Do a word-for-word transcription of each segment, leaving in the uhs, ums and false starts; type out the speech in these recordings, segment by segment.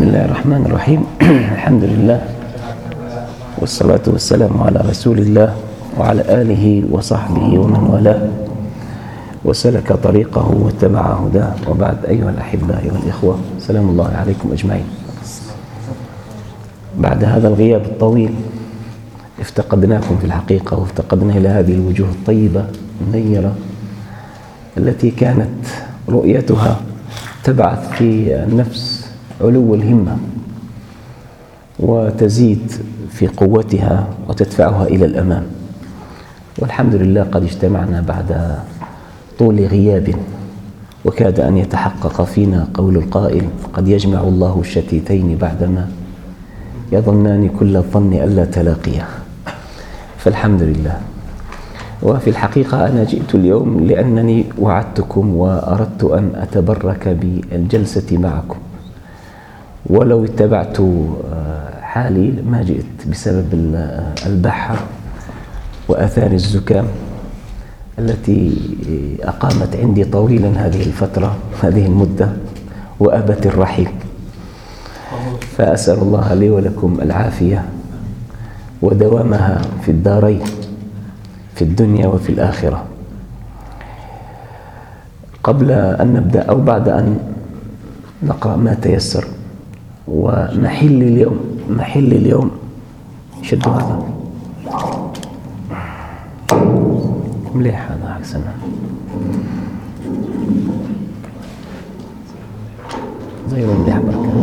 بسم الله الرحمن الرحيم. الحمد لله والصلاة والسلام على رسول الله وعلى آله وصحبه ومن والاه وسلك طريقه واتبع هداه، وبعد. أيها الأحباء والإخوة، سلام الله عليكم أجمعين. بعد هذا الغياب الطويل افتقدناكم في الحقيقة، وافتقدنا إلى هذه الوجوه الطيبة النيرة التي كانت رؤيتها تبعث في النفس علو الهمة وتزيد في قوتها وتدفعها إلى الأمام. والحمد لله قد اجتمعنا بعد طول غياب، وكاد أن يتحقق فينا قول القائل: قد يجمع الله الشتيتين بعدما يظنان كل الظن ألا تلاقيه. فالحمد لله. وفي الحقيقة أنا جئت اليوم لأنني وعدتكم وأردت أن أتبرك بالجلسة معكم، ولو اتبعت حالي ما جئت بسبب البحر وآثار الزكام التي أقامت عندي طويلا هذه الفترة، هذه المدة، وأبت الرحيل. فأسأل الله لي ولكم العافية ودوامها في الدارين، في الدنيا وفي الآخرة. قبل أن نبدأ أو بعد أن نقرأ ما تيسر، ومحل اليوم محل اليوم شد هذا مليح، هذا أحسن. زي مليح بركة.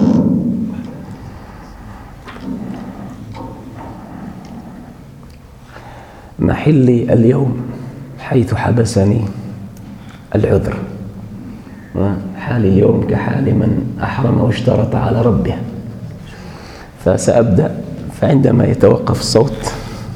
محلي اليوم حيث حبسني العذر، حالي اليوم كحال من أحرم واشترط على ربه. فسأبدأ، فعندما يتوقف الصوت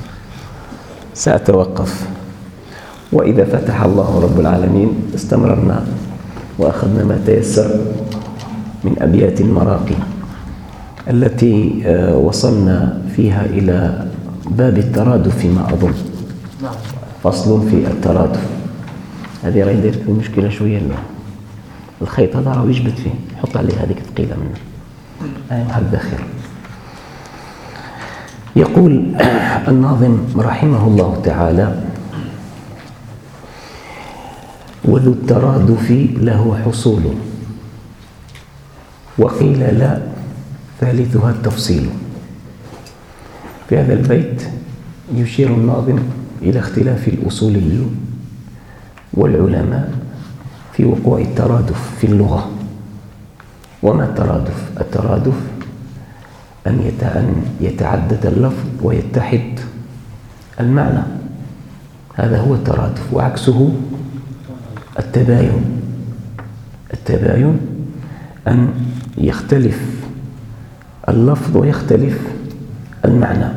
سأتوقف، وإذا فتح الله رب العالمين استمررنا وأخذنا ما تيسر من أبيات المراقي التي وصلنا فيها إلى باب الترادف فيما أظن، فصل في الترادف. هذه راهي دايرت لي مشكلة شوية اليوم، الخيط هذا راه يجبد فيه، حط عليه هذيك ثقيلة منه. أيوة هذا خير. يقول الناظم رحمه الله تعالى: وذو الترادف له حصول، وقيل لا ثالثها التفصيل. في هذا البيت يشير الناظم إلى اختلاف الأصوليين والعلماء في وقوع الترادف في اللغة. وما الترادف؟ الترادف أن يتعدد اللفظ ويتحد المعنى، هذا هو الترادف. وعكسه التباين. التباين أن يختلف اللفظ ويختلف المعنى.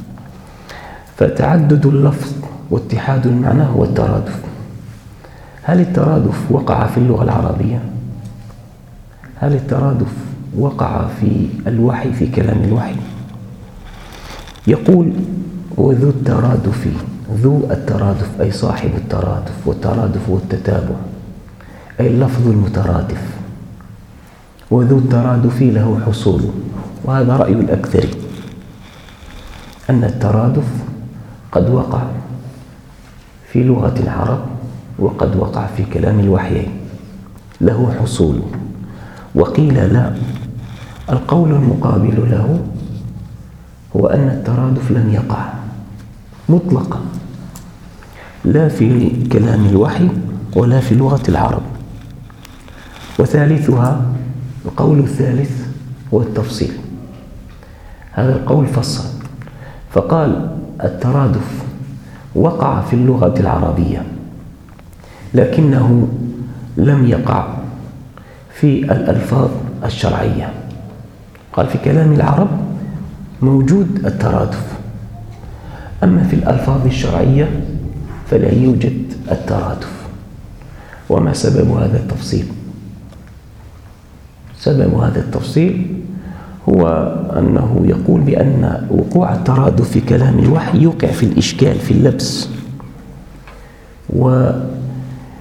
فتعدد اللفظ واتحاد المعنى هو الترادف. هل الترادف وقع في اللغة العربية؟ هل الترادف وقع في الوحي، في كلام الوحي؟ يقول: وذو الترادف، ذو الترادف أي صاحب الترادف، والترادف هو التتابع أي اللفظ المترادف. وذو الترادف له حصول، وهذا رأي الأكثر، أن الترادف قد وقع في لغة العرب وقد وقع في كلام الوحيين، له حصول. وقيل لا، القول المقابل له هو أن الترادف لم يقع مطلقا، لا في كلام الوحي ولا في لغة العرب. وثالثها، القول الثالث هو التفصيل. هذا القول فصل فقال: الترادف وقع في اللغة العربية لكنه لم يقع في الألفاظ الشرعية. قال: في كلام العرب موجود الترادف، أما في الألفاظ الشرعية فلا يوجد الترادف. وما سبب هذا التفصيل؟ سبب هذا التفصيل هو أنه يقول بأن وقوع الترادف في كلام الوحي يوقع في الإشكال، في اللبس،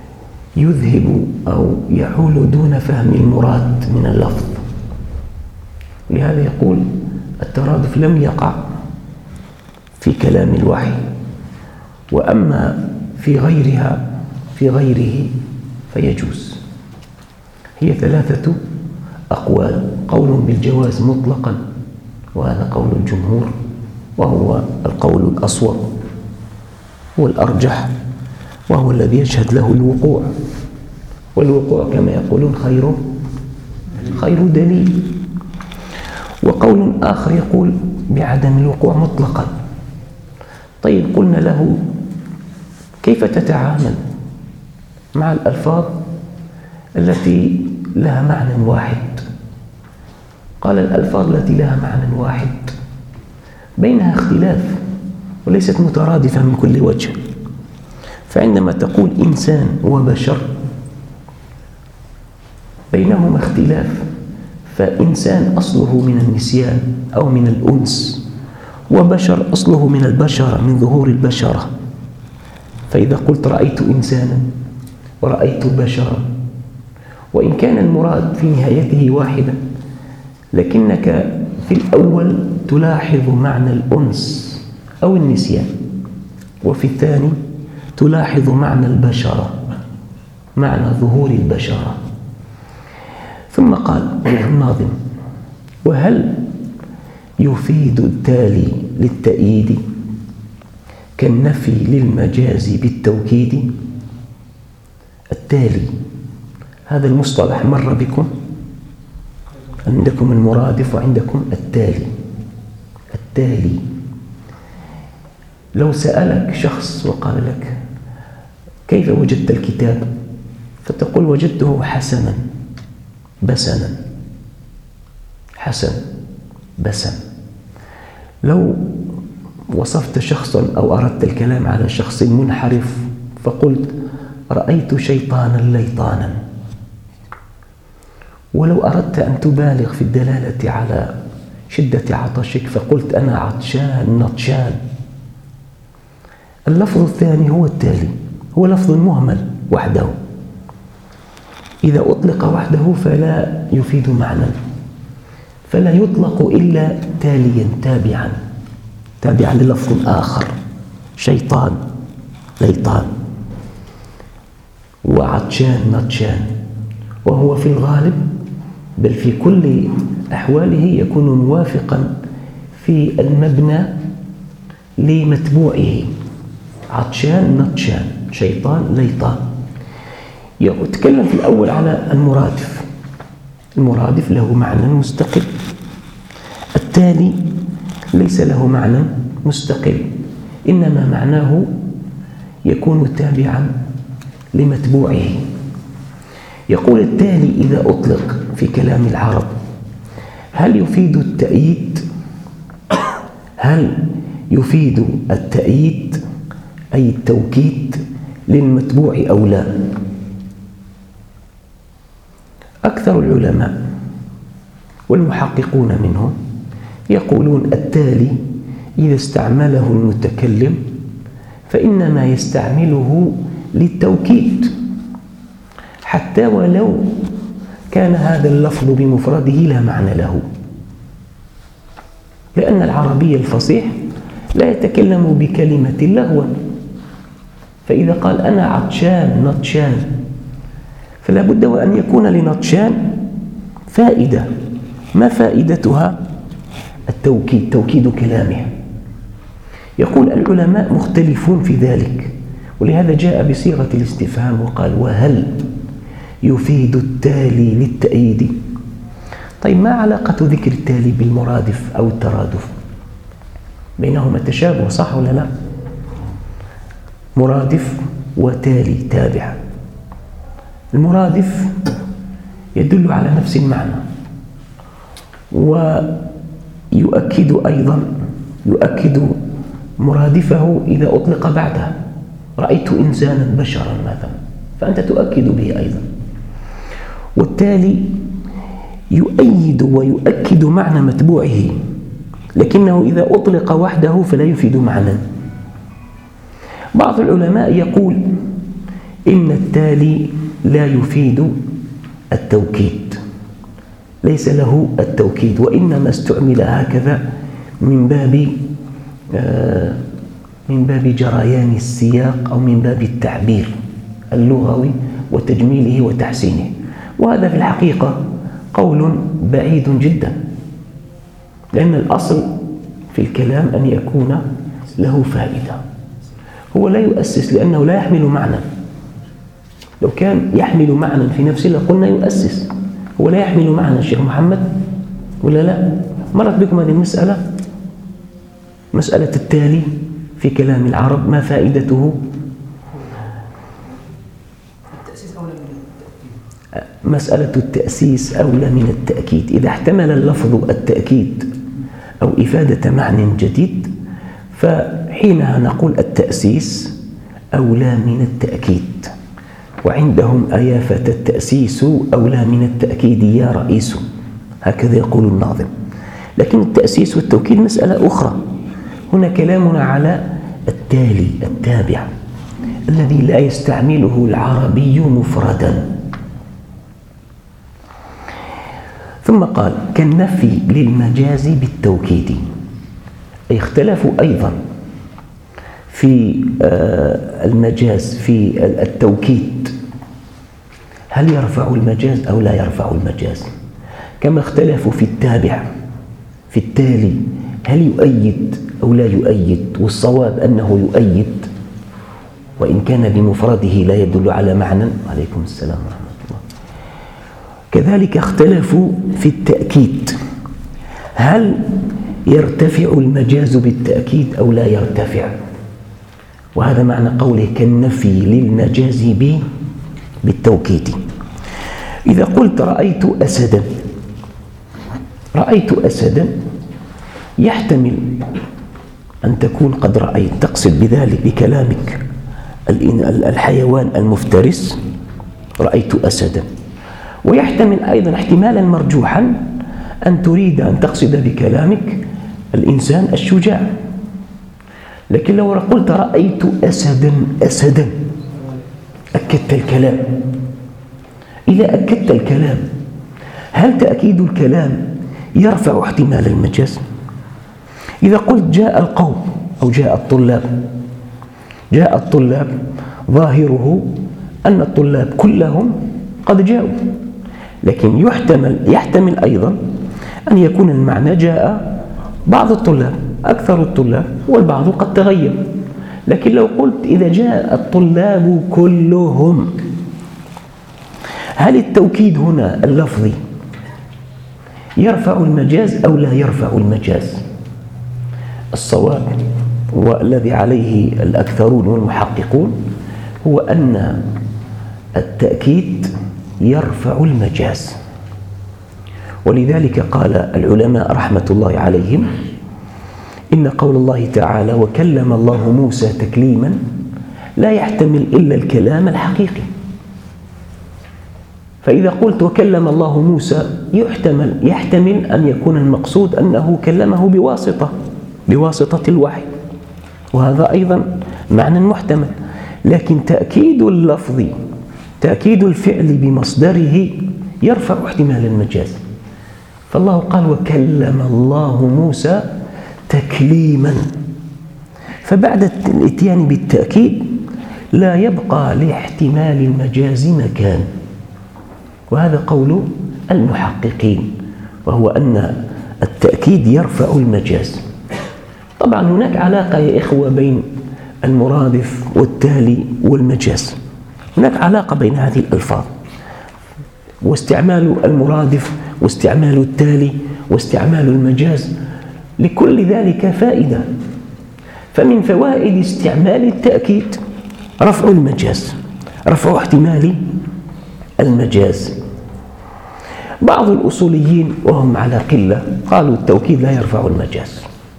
ويذهب أو يحول دون فهم المراد من اللفظ. لهذا يقول الترادف لم يقع في كلام الوحي، وأما في غيرها في غيره فيجوز. هي ثلاثة أقوال: قول بالجواز مطلقا، وهذا قول الجمهور، وهو القول الأصوب والأرجح، وهو الذي يشهد له الوقوع، والوقوع كما يقولون خير خير دليل. وقول آخر يقول بعدم الوقوع مطلقا. طيب، قلنا له كيف تتعامل مع الألفاظ التي لها معنى واحد؟ قال الألفاظ التي لها معنى واحد بينها اختلاف وليست مترادفة من كل وجه. فعندما تقول إنسان وبشر بينهما اختلاف، فإنسان أصله من النسيان أو من الأنس، وبشر أصله من البشرة، من ظهور البشرة. فإذا قلت رأيت إنسانا ورأيت بشرا، وإن كان المراد في نهايته واحدا، لكنك في الأول تلاحظ معنى الأنس أو النسيان، وفي الثاني تلاحظ معنى البشرة، معنى ظهور البشرة. ثم قال الناظم: وهل يفيد التالي للتأييد كالنفي للمجاز بالتوكيد؟ التالي هذا المصطلح مر بكم؟ عندكم المرادف وعندكم التالي. التالي لو سألك شخص وقال لك كيف وجدت الكتاب، فتقول وجدته حسنا بسنا. حسن بسن. لو وصفت شخصا أو أردت الكلام على شخص منحرف فقلت رأيت شيطانا ليطانا. ولو أردت أن تبالغ في الدلالة على شدة عطشك فقلت أنا عطشان نطشان. اللفظ الثاني هو التالي، هو لفظ مهمل وحده، إذا أطلق وحده فلا يفيد معنى، فلا يطلق إلا تاليا تابعا تابعا للفظ آخر: شيطان ليطان وعطشان نطشان. وهو في الغالب بل في كل أحواله يكون موافقا في المبنى لمتبوعه: عطشان نطشان، شيطان ليطان. يتكلم في الأول على المرادف. المرادف له معنى مستقل، التالي ليس له معنى مستقل، إنما معناه يكون تابعا لمتبوعه. يقول التالي إذا أطلق في كلام العرب هل يفيد التأييد؟ هل يفيد التأييد أي التوكيد للمتبوع أو لا؟ أكثر العلماء والمحققون منهم يقولون التالي إذا استعمله المتكلم فإنما يستعمله للتوكيد، حتى ولو كان هذا اللفظ بمفرده لا معنى له، لأن العربي الفصيح لا يتكلم بكلمة لغوا. فإذا قال أنا عطشان نطشان فلا بد وأن يكون لنطشان فائدة. ما فائدتها؟ التوكيد، توكيد كلامه. يقول العلماء مختلفون في ذلك، ولهذا جاء بصيغة الاستفهام وقال وهل يفيد التالي للتأييد؟ طيب، ما علاقة ذكر التالي بالمرادف أو الترادف؟ بينهما تشابه، صح ولا لا؟ مرادف وتالي تابع. المرادف يدل على نفس المعنى ويؤكد أيضا يؤكد مرادفه إذا أطلق بعدها. رأيت إنسانا بشرا مثلا، فأنت تؤكد به أيضا. والتالي يؤيد ويؤكد معنى متبوعه، لكنه إذا أطلق وحده فلا يفيد معنى. بعض العلماء يقول إن التالي لا يفيد التوكيد، ليس له التوكيد، وإنما استعمل هكذا من باب من باب جريان السياق أو من باب التعبير اللغوي وتجميله وتحسينه. وهذا في الحقيقة قول بعيد جدا، لأن الأصل في الكلام أن يكون له فائدة. هو لا يؤسس لأنه لا يحمل معنى. لو كان يحمل معنى في نفسه لقلنا يؤسس. هو لا يحمل معنى الشيخ محمد ولا لا؟ مرت بكم هذه المسألة، مسألة التالي في كلام العرب ما فائدته؟ مسألة التأسيس أولى من التأكيد. إذا احتمل اللفظ التأكيد أو إفادة معنى جديد فحينها نقول التأسيس أولى من التأكيد. وعندهم أيافة التأسيس أولى من التأكيد يا رئيس، هكذا يقول الناظم. لكن التأسيس والتوكيد مسألة أخرى. هنا كلامنا على التالي التابع الذي لا يستعمله العربي مفردا. ثم قال كالنفي للمجاز بالتوكيد، أي اختلفوا أيضا في المجاز في التوكيد، هل يرفع المجاز أو لا يرفع المجاز؟ كما اختلفوا في التابع في التالي، هل يؤيد أو لا يؤيد؟ والصواب أنه يؤيد وإن كان بمفرده لا يدل على معنى. عليكم السلام ورحمة الله. كذلك اختلفوا في التأكيد، هل يرتفع المجاز بالتأكيد أو لا يرتفع؟ وهذا معنى قوله كالنفي للمجاز بالتوكيد. إذا قلت رأيت أسدا، رأيت أسدا يحتمل أن تكون قد رأيت تقصد بذلك بكلامك الحيوان المفترس، رأيت أسدا. ويحتمل أيضا احتمالا مرجوحا أن تريد أن تقصد بكلامك الإنسان الشجاع. لكن لو قلت رأيت أسدا أسدا أكدت الكلام. إذا أكدت الكلام هل تأكيد الكلام يرفع احتمال المجاز؟ إذا قلت جاء القوم أو جاء الطلاب، جاء الطلاب ظاهره أن الطلاب كلهم قد جاءوا، لكن يحتمل يحتمل أيضا أن يكون المعنى جاء بعض الطلاب أكثر الطلاب والبعض قد تغير. لكن لو قلت إذا جاء الطلاب كلهم، هل التوكيد هنا اللفظي يرفع المجاز أو لا يرفع المجاز؟ الصواب والذي عليه الأكثرون والمحققون هو أن التأكيد يرفع المجاز. ولذلك قال العلماء رحمة الله عليهم إن قول الله تعالى وكلم الله موسى تكليما لا يحتمل إلا الكلام الحقيقي. فإذا قلت وكلم الله موسى يحتمل يحتمل أن يكون المقصود أنه كلمه بواسطة بواسطة الوحي، وهذا أيضا معنى محتمل. لكن تأكيد اللفظ تأكيد الفعل بمصدره يرفع احتمال المجاز. فالله قال وكلم الله موسى تكليما، فبعد الاتيان بالتأكيد لا يبقى لاحتمال المجاز مكان. وهذا قول المحققين، وهو أن التأكيد يرفع المجاز. طبعا هناك علاقة يا إخوة بين المرادف والتالي والمجاز، هناك علاقة بين هذه الألفاظ، واستعمال المرادف واستعمال التالي واستعمال المجاز لكل ذلك فائدة. فمن فوائد استعمال التأكيد رفع المجاز، رفع احتمال المجاز. بعض الأصوليين وهم على قلة قالوا التوكيد لا يرفع المجاز،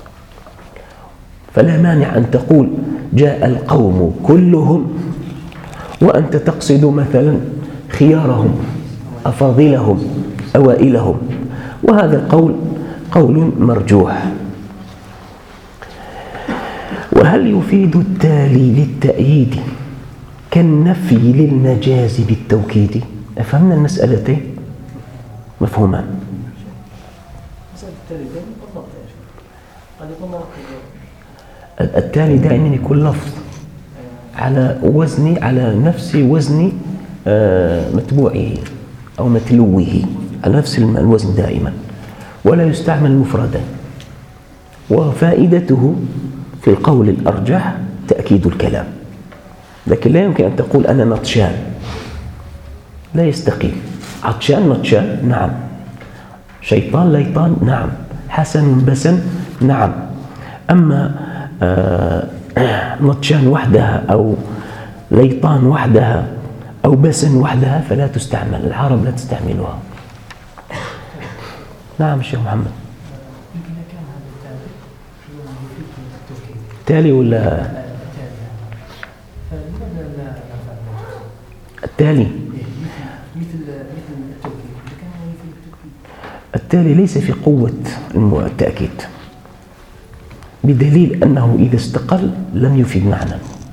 فلا مانع أن تقول جاء القوم كلهم وأنت تقصد مثلا خيارهم أفاضلهم أوائلهم، وهذا القول قول مرجوح. وهل يفيد التالي للتأييد كالنفي للمجاز بالتوكيد؟ أفهمنا المسألتين؟ مفهومان. التالي دائما يكون لفظ على وزن على نفس وزن متبوعه أو متلوه، على نفس الوزن دائما، ولا يستعمل مفردا. وفائدته في القول الأرجح تأكيد الكلام، لكن لا يمكن أن تقول أنا نطشان، لا يستقيم. عطشان نطشان نعم، شيطان ليطان نعم، حسن بسن نعم. أما آه نطشان وحدها أو ليطان وحدها أو بسن وحدها فلا تستعمل، العرب لا تستعملها. نعم الشيخ محمد. التالي ولا التالي؟ التالي ليس في قوة التأكيد، بدليل أنه إذا استقل لم يفيد معنى.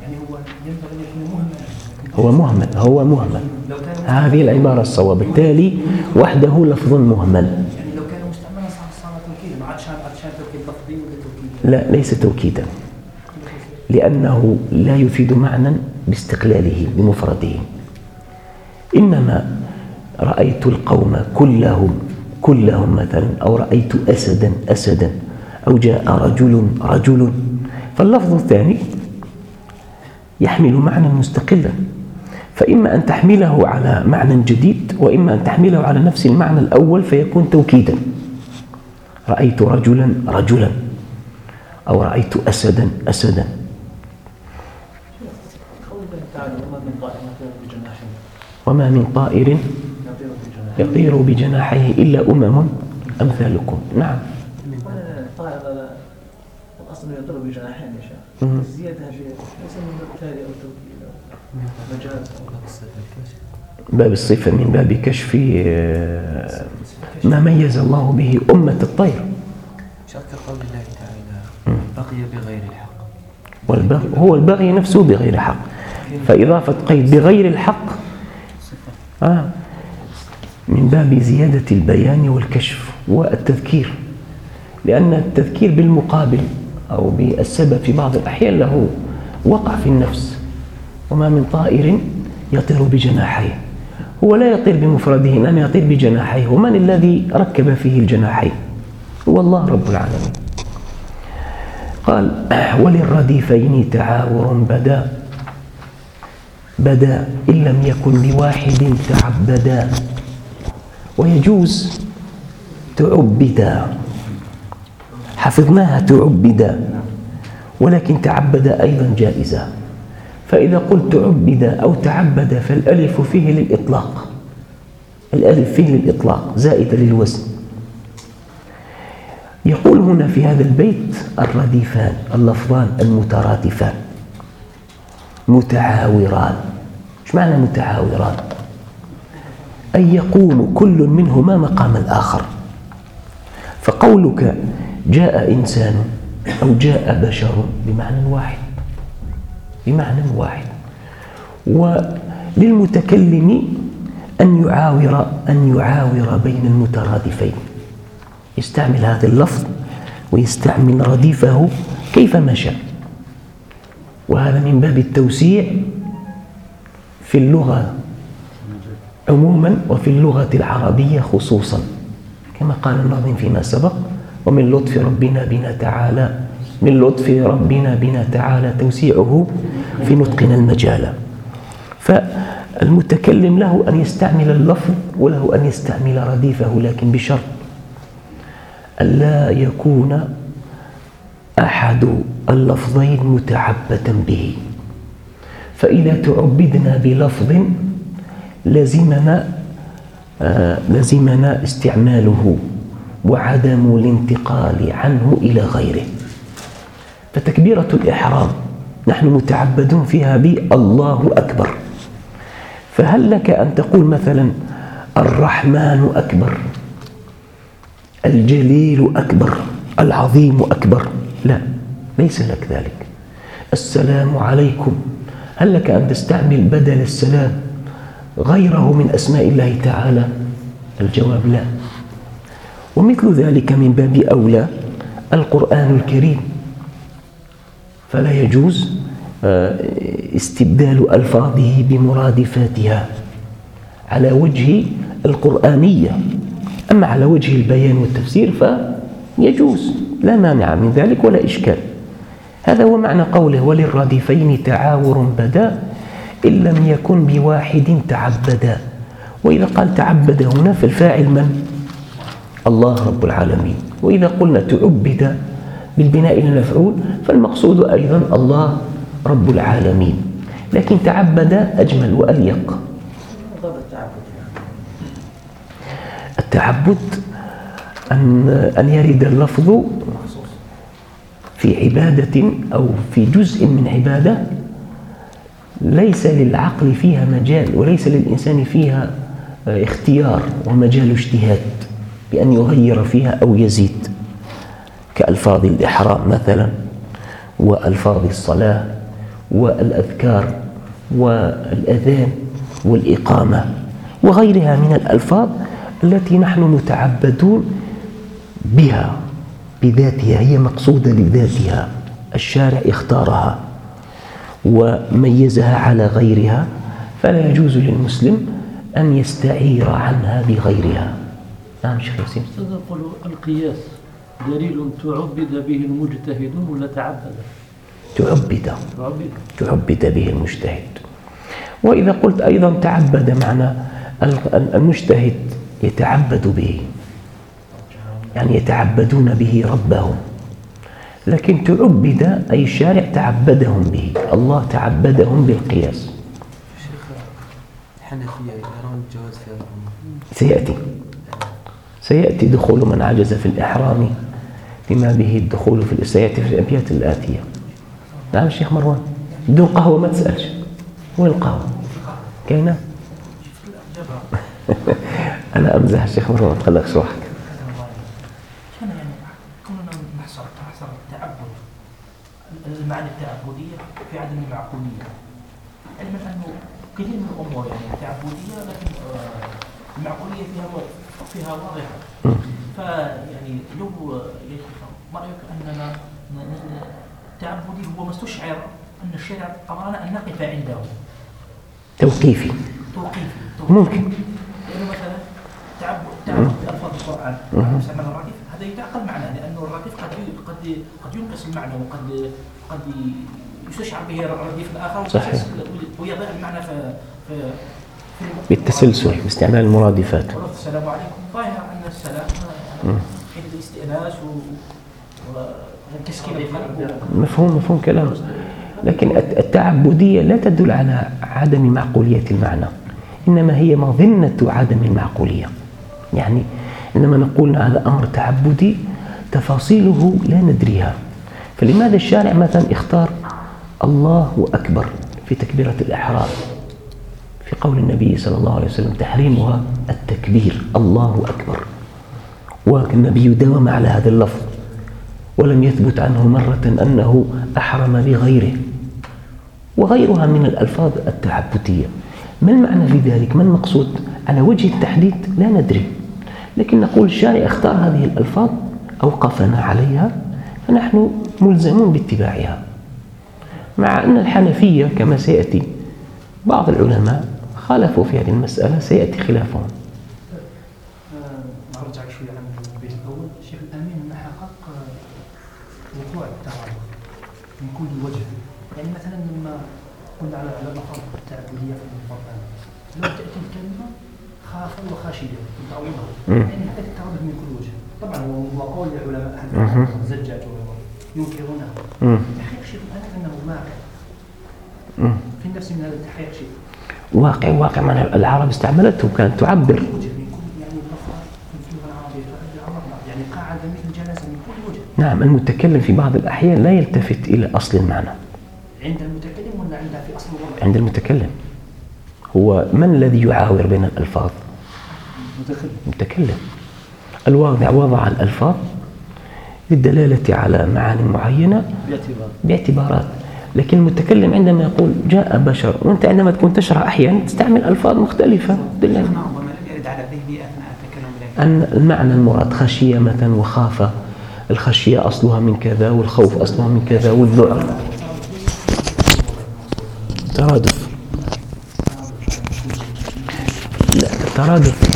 هو مهمل، هو مهمل، هذه العبارة الصواب. التالي وحده لفظ مهمل. يعني لو كان مستعملا صار توكيدا، ما عادش عادش توكيد لفظي ولا توكيد؟ لا، ليس توكيدا، لأنه لا يفيد معنى باستقلاله بمفرده. إنما رأيت القوم كلهم كلهم مثلا، أو رأيت أسدا أسدا، أو جاء رجل رجل، فاللفظ الثاني يحمل معنى مستقلا، فإما أن تحمله على معنى جديد، وإما أن تحمله على نفس المعنى الأول فيكون توكيدا. رأيت رجلا رجلا، أو رأيت أسدا أسدا. وما من طائر يطير بجناحيه إلا أمم أمثالكم. نعم. الطائر الأصل يطير بجناحين يا شيخ، الزيادة ليس من باب التالي أو التوكيد أو مجاز أو باب الصفة من باب كشف ما ميز الله به أمة الطير. شرط قول الله تعالى بقي بغير الحق، والبغي هو البغي نفسه بغير حق، فإضافة قيد بغير الحق آه من باب زيادة البيان والكشف والتذكير، لأن التذكير بالمقابل أو بالسبب في بعض الأحيان له وقع في النفس. وما من طائر يطير بجناحيه، هو لا يطير بمفرده إنما يطير بجناحيه. ومن الذي ركب فيه الجناحين؟ هو الله رب العالمين. قال وللرديفين تعاور بدا بدا إن لم يكن بواحد تعبدا، ويجوز تعبدا، حفظناها تعبدا، ولكن تعبد أيضا جائزة. فإذا قلت تعبد أو تعبد فالألف فيه للإطلاق، الألف فيه للإطلاق زائدة للوزن. يقول هنا في هذا البيت الرديفان اللفظان المترادفان متعاوران. ايش معنى متعاوران؟ أن يقوم كل منهما مقام الآخر. فقولك جاء إنسان أو جاء بشر بمعنى واحد، بمعنى واحد. وللمتكلم أن يعاور أن يعاور بين المترادفين، يستعمل هذا اللفظ ويستعمل رديفه كيفما شاء، وهذا من باب التوسيع في اللغة عموما وفي اللغة العربية خصوصا، كما قال الناظم فيما سبق: ومن لطف ربنا بنا تعالى من لطف ربنا بنا تعالى توسيعه في نطقنا المجال. فالمتكلم له أن يستعمل اللفظ وله أن يستعمل رديفه، لكن بشرط ألا يكون أحد اللفظين متعبدا به. فإذا تعبدنا بلفظ لزمنا آه لزمنا استعماله وعدم الانتقال عنه إلى غيره. فتكبيرة الإحرام نحن متعبدون فيها بالله أكبر، فهل لك أن تقول مثلا الرحمن أكبر، الجليل أكبر، العظيم أكبر؟ لا، ليس لك ذلك. السلام عليكم، هل لك أن تستعمل بدل السلام غيره من أسماء الله تعالى؟ الجواب لا. ومثل ذلك من باب أولى القرآن الكريم، فلا يجوز استبدال ألفاظه بمرادفاتها على وجه القرآنية. أما على وجه البيان والتفسير فيجوز، لا مانع من ذلك ولا إشكال. هذا هو معنى قوله وللرديفين تعاور بدا إن لم يكن بواحد تعبدا. وإذا قال تعبد هنا فالفاعل من؟ الله رب العالمين. وإذا قلنا تعبد بالبناء إلى المفعول فالمقصود أيضا الله رب العالمين، لكن تعبد أجمل وأليق. التعبد أن أن يرد اللفظ في عبادة أو في جزء من عبادة ليس للعقل فيها مجال وليس للإنسان فيها اختيار ومجال اجتهاد بأن يغير فيها أو يزيد، كألفاظ الإحرام مثلا، وألفاظ الصلاة، والأذكار، والأذان، والإقامة، وغيرها من الألفاظ التي نحن نتعبدون بها بذاتها، هي مقصودة لذاتها، الشارع اختارها وميزها على غيرها، فلا يجوز للمسلم أن يستعير عنها بغيرها. نعم شيخ ياسين. تقول القياس دليل تعبد به المجتهدون ولا تعبد؟ تعبد تعبد به المجتهد. وإذا قلت أيضا تعبد معنى المجتهد يتعبد به، يعني يتعبدون به ربهم، لكن تعبد أي الشارع تعبدهم به، الله تعبدهم بالقياس. شيخ الحنفية يرون الجواز في سيأتي سيأتي دخول من عجز في الإحرام بما به الدخول في سيأتي في الأبيات الآتية. نعم الشيخ مروان، بدون قهوة ما تسألش. وين القهوة؟ كاينة؟ أنا أمزح الشيخ مروان، خليك روحك. كان يعني كنا نحصر نحصر التعبد، المعاني التعبدية في عدم المعقولية، علما أنه كثير من الأمور يعني تعبدية لكن المعقولية فيها فيها واضحة. فيعني لو ما رأيك أننا التعبدي هو ما استشعر أن الشارع أمرنا أن نقف عنده توقيفي توقيفي ممكن، لأنه مثلا تعبد تعبد بألفاظ القرآن يستعمل الرديف، هذا يتعقل معناه، لأنه الرديف قد قد قد ينقص المعنى وقد قد يستشعر به رديف الآخر صحيح، ويضيع المعنى في في بالتسلسل باستعمال المرادفات. السلام عليكم ظاهر أن السلام حين الاستئناس والتسكين القلب. مفهوم مفهوم كلام، لكن التعبدية لا تدل على عدم معقولية المعنى، إنما هي مظنة عدم المعقولية. يعني إنما نقول هذا أمر تعبدي تفاصيله لا ندريها، فلماذا الشارع مثلا اختار الله أكبر في تكبيرة الإحرام؟ في قول النبي صلى الله عليه وسلم تحريمها التكبير الله أكبر، والنبي داوم على هذا اللفظ ولم يثبت عنه مرة أنه أحرم بغيره، وغيرها من الألفاظ التعبدية. ما المعنى في ذلك؟ ما المقصود؟ على وجه التحديد لا ندري، لكن نقول الشارع اختار هذه الألفاظ أوقفنا عليها فنحن ملزمون باتباعها، مع أن الحنفية كما سيأتي بعض العلماء خالفوا في هذه المسألة، سيأتي خلافهم. نرجع شوي على البيت الأول. الشيخ الأمين ما حقق وقوع التعارض من كل وجه، يعني مثلا لما قلنا على الألفاظ التعبدية في القرآن لو تأتي الكلمة خافا وخاشيا متعوضة، يعني هذا التعارض من كل وجه. طبعا هو قول العلماء هذا زجاج ينكرونه، تحقيق شيء الآن أنه واقع في نفس من هذا التحقيق شيء واقع واقع معنى العرب استعملته وكانت تعبر يعني اللغة العربية يعني قاعدة مثل جلسة من كل وجه. نعم، المتكلم في بعض الأحيان لا يلتفت إلى أصل المعنى. عند المتكلم ولا عندها في أصل الوضع؟ عند المتكلم. هو من الذي يعاور بين الألفاظ؟ المتكلم. الواضع وضع الألفاظ للدلالة على معاني معينة باعتبارات، لكن المتكلم عندما يقول جاء بشر، وأنت عندما تكون تشرح أحيانا تستعمل ألفاظ مختلفة ربما لم يرد على ذهني أثناء التكلم، أن المعنى المراد خشية مثلا وخاف الخشية أصلها من كذا، والخوف أصلها من كذا، والذعر. ترادف. لا، الترادف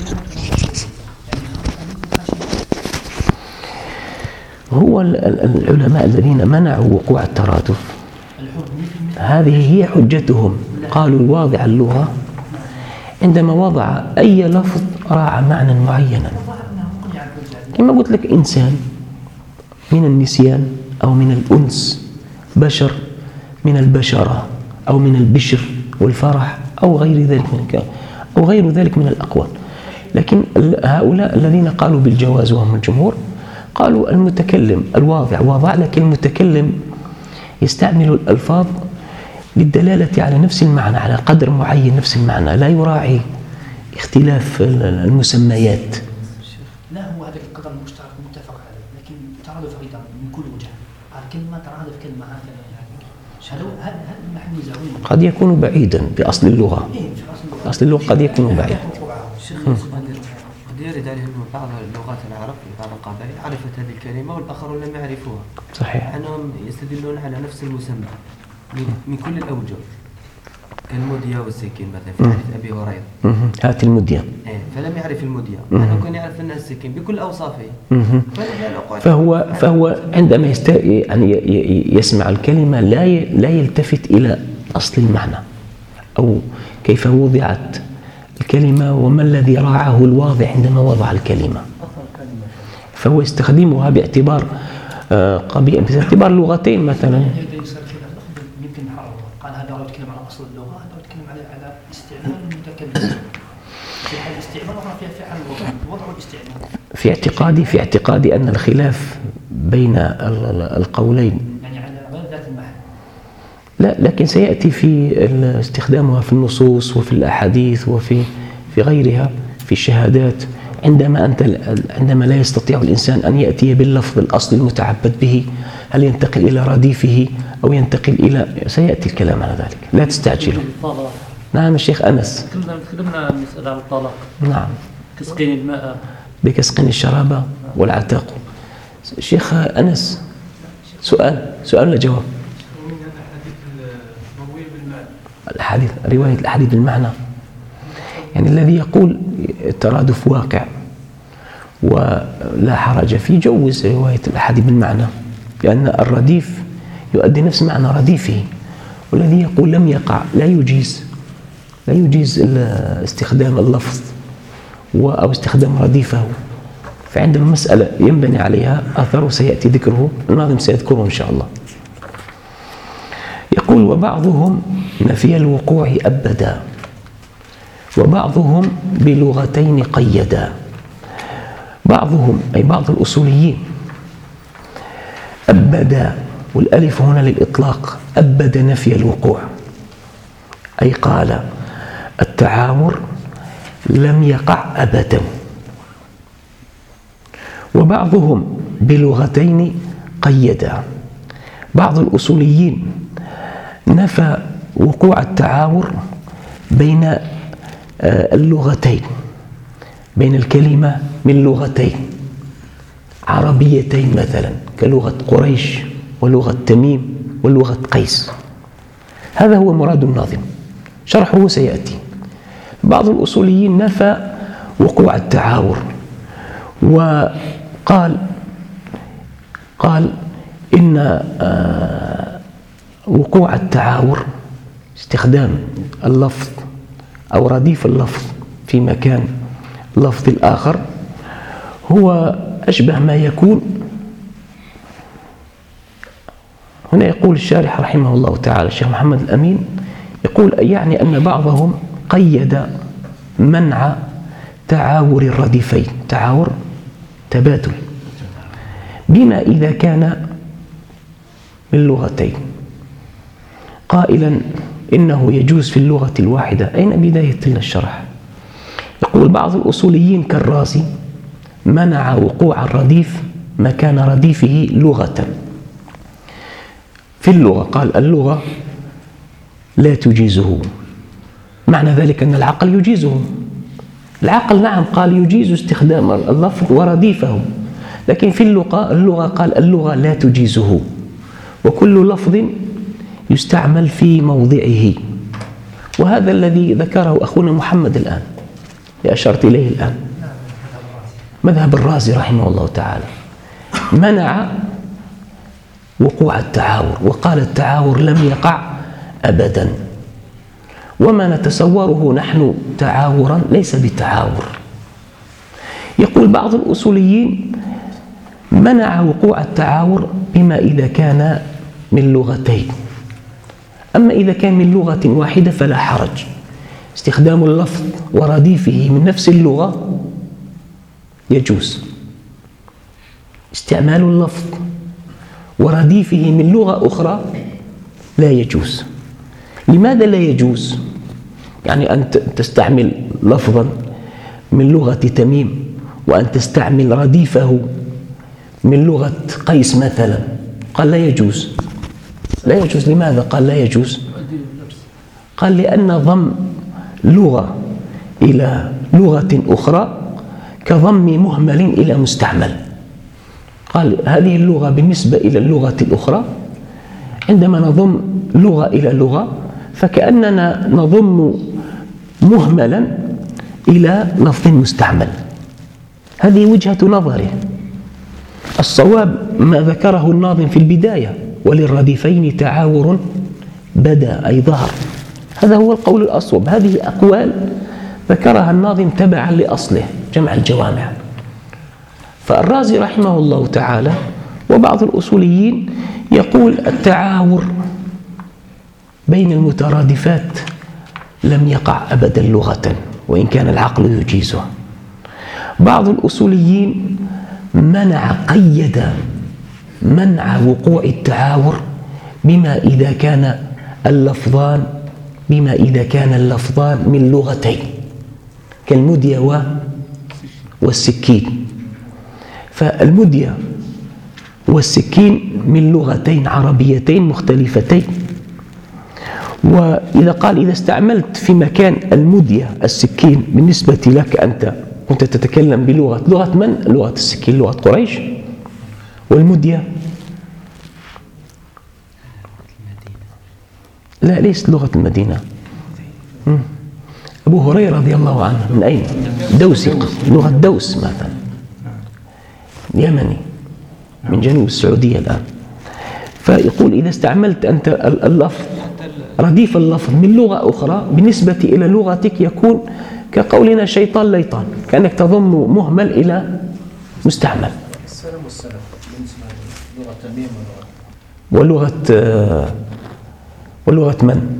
هو العلماء الذين منعوا وقوع الترادف هذه هي حجتهم. قالوا الواضع اللغة عندما وضع أي لفظ راعى معنى معينا. كما قلت لك إنسان من النسيان أو من الأنس، بشر من البشرة أو من البشر والفرح أو غير ذلك من أو غير ذلك من الأقوال. لكن هؤلاء الذين قالوا بالجواز وهم الجمهور قالوا المتكلم الواضع واضع، لكن المتكلم يستعمل الألفاظ للدلالة على نفس المعنى، على قدر معين نفس المعنى، لا يراعي اختلاف المسميات. لا، هو هذا القدر المشترك متفق عليه، لكن ترادف أيضا من كل وجه. الكلمة ترادف كلمة هكذا يعني هل هل نحن نزعون قد يكون بعيدا بأصل اللغة. أصل اللغة قد يكون بعيدا. قد يرد عليه أنه بعض لغات العرب في بعض القبائل عرفت هذه الكلمة والآخرون لم يعرفوها. صحيح. أنهم يستدلون على نفس المسمى من كل الأوجه، كالمدية والسكين مثلا في حديث أبي هريرة. هات المدية. إيه، فلم يعرف المدية، أنا كان يعرف أنها السكين بكل أوصافه. فهو فهو عندما يست يعني يسمع الكلمة لا لا يلتفت إلى أصل المعنى أو كيف وضعت الكلمة وما الذي راعه الواضع عندما وضع الكلمة، فهو يستخدمها باعتبار قبيل باعتبار اللغتين مثلا. يمكن قال هذا راه يتكلم على اصل اللغه، هذا يتكلم على على استعمال المتكلم. في حال الاستعمال راه فيها فعل الوضع والاستعمال. في اعتقادي في اعتقادي ان الخلاف بين القولين يعني على ذات المعنى. لا، لكن سياتي في استخدامها في النصوص وفي الاحاديث وفي في غيرها في الشهادات. عندما أنت عندما لا يستطيع الإنسان أن يأتي باللفظ الأصل المتعبد به، هل ينتقل إلى رديفه أو ينتقل إلى، سيأتي الكلام على ذلك، لا تستعجلوا. نعم الشيخ أنس. تكلمنا عن مسألة على الطلاق. نعم. كسقين الماء بكسقين الشراب والعتاق. الشيخ أنس، سؤال سؤال ولا جواب؟ الأحاديث رواية الأحاديث بالمعنى، يعني الذي يقول الترادف واقع ولا حرج فيه جوز رواية الأحاديث بالمعنى، لأن الرديف يؤدي نفس معنى رديفه. والذي يقول لم يقع لا يجيز لا يجيز استخدام اللفظ أو استخدام رديفه. فعندما مسألة ينبني عليها أثر سيأتي ذكره، الناظم سيذكره إن شاء الله. يقول وبعضهم نفي الوقوع أبدا، وبعضهم بلغتين قيدا. بعضهم أي بعض الأصوليين أبدا، والألف هنا للإطلاق، أبد نفي الوقوع، أي قال التعاور لم يقع أبدا. وبعضهم بلغتين قيدا، بعض الأصوليين نفى وقوع التعاور بين اللغتين، بين الكلمة من لغتين عربيتين مثلا كلغة قريش ولغة تميم ولغة قيس. هذا هو مراد الناظم، شرحه سيأتي. بعض الأصوليين نفى وقوع التعاور وقال قال إن وقوع التعاور استخدام اللفظ أو رديف اللفظ في مكان اللفظ الآخر هو أشبه ما يكون. هنا يقول الشارح رحمه الله تعالى الشيخ محمد الأمين يقول يعني أن بعضهم قيد منع تعاور الرديفين، تعاور تبادل، بما إذا كان من لغتين، قائلا إنه يجوز في اللغة الواحدة. أين بداية الشرح؟ يقول بعض الأصوليين كالرازي منع وقوع الرديف مكان رديفه لغة في اللغة، قال اللغة لا تجيزه، معنى ذلك أن العقل يجيزه. العقل نعم قال يجيز استخدام اللفظ ورديفه، لكن في اللغة اللغة قال اللغة لا تجيزه، وكل لفظ يستعمل في موضعه، وهذا الذي ذكره أخونا محمد الآن أشرت إليه الآن. مذهب الرازي رحمه الله تعالى منع وقوع التعاور، وقال التعاور لم يقع أبدا، وما نتصوره نحن تعاورا ليس بتعاور. يقول بعض الأصوليين منع وقوع التعاور بما إذا كان من لغتين، أما إذا كان من لغة واحدة فلا حرج. استخدام اللفظ ورديفه من نفس اللغة يجوز، استعمال اللفظ ورديفه من لغة أخرى لا يجوز. لماذا لا يجوز؟ يعني أن تستعمل لفظا من لغة تميم وأن تستعمل رديفه من لغة قيس مثلا، قال لا يجوز. لا يجوز. لماذا قال لا يجوز؟ قال لأن ضم لغة إلى لغة أخرى كضم مهمل إلى مستعمل. قال هذه اللغة بالنسبة إلى اللغة الأخرى، عندما نضم لغة إلى لغة فكأننا نضم مهملا إلى لفظ مستعمل. هذه وجهة نظره. الصواب ما ذكره الناظم في البداية: وللرديفين تعاور بدا أي ظهر. هذا هو القول الأصوب. هذه أقوال ذكرها الناظم تبعا لأصله جمع الجوامع. فالرازي رحمه الله تعالى وبعض الأصوليين يقول التعاور بين المترادفات لم يقع أبدا لغة وإن كان العقل يجيزه. بعض الأصوليين منع قيد منع وقوع التعاور بما إذا كان اللفظان بما إذا كان اللفظان من لغتين كالمدية والسكين. فالمدية والسكين من لغتين عربيتين مختلفتين، وإذا قال إذا استعملت في مكان المدية السكين بالنسبة لك أنت كنت تتكلم بلغة لغة من؟ لغة السكين لغة قريش، والمدية لا ليست لغة المدينة. أبو هريرة رضي الله عنه من أين؟ دوسي، لغة دوس مثلا، يمني من جنوب السعودية الآن. فيقول إذا استعملت أنت اللفظ رديف اللفظ من لغة أخرى بالنسبة إلى لغتك يكون كقولنا شيطان ليطان، كأنك تضم مهمل إلى مستعمل. السلام والسلام بالنسبة لغة تميم ولغة ولغة من؟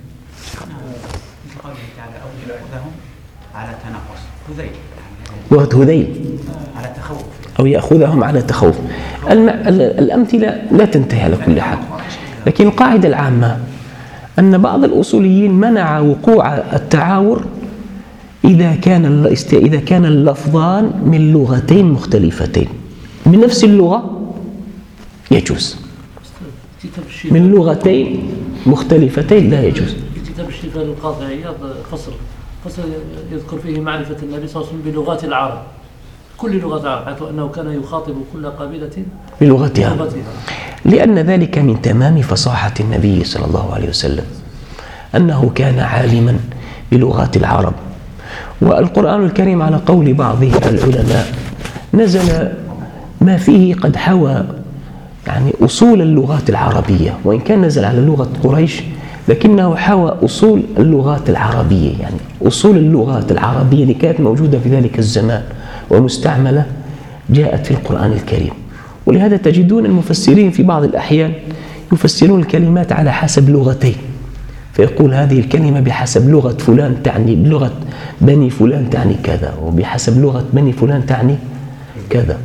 على تنقص هذيل، لغة هذيل على تخوف أو يأخذهم على تخوف. الأمثلة لا تنتهي على كل حال، لكن القاعدة العامة أن بعض الأصوليين منع وقوع التعاور إذا كان إذا كان اللفظان من لغتين مختلفتين. من نفس اللغة يجوز، من لغتين مختلفتين لا يجوز. كتاب الشفاء للقاضي عياض فصل فصل يذكر فيه معرفة النبي صلى الله عليه وسلم بلغات العرب، كل لغات العرب، حيث أنه كان يخاطب كل قبيلة بلغتها، لأن ذلك من تمام فصاحة النبي صلى الله عليه وسلم أنه كان عالما بلغات العرب. والقرآن الكريم على قول بعض العلماء نزل ما فيه قد حوى يعني أصول اللغات العربية، وإن كان نزل على لغة قريش لكنه حوى أصول اللغات العربية، يعني أصول اللغات العربية اللي كانت موجودة في ذلك الزمان ومستعملة جاءت في القرآن الكريم. ولهذا تجدون المفسرين في بعض الأحيان يفسرون الكلمات على حسب لغتين، فيقول هذه الكلمة بحسب لغة فلان تعني بلغة بني فلان تعني كذا، وبحسب لغة بني فلان تعني كذا.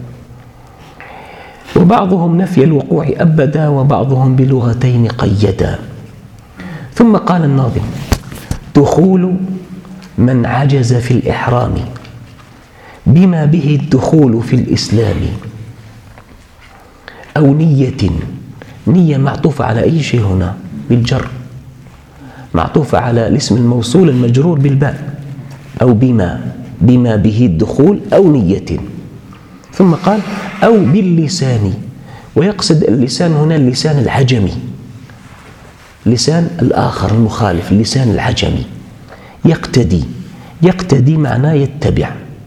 وبعضهم نفي الوقوع أبدا وبعضهم بلغتين قيدا. ثم قال الناظم: دخول من عجز في الإحرام بما به الدخول في الإسلام، أو نية. نية معطوفة على أي شيء هنا؟ بالجر، معطوفة على الاسم الموصول المجرور بالباء، أو بما بما به الدخول أو نية. ثم قال أو باللسان، ويقصد اللسان هنا اللسان العجمي، لسان الآخر المخالف، اللسان العجمي. يقتدي، يقتدي معناه يتبع،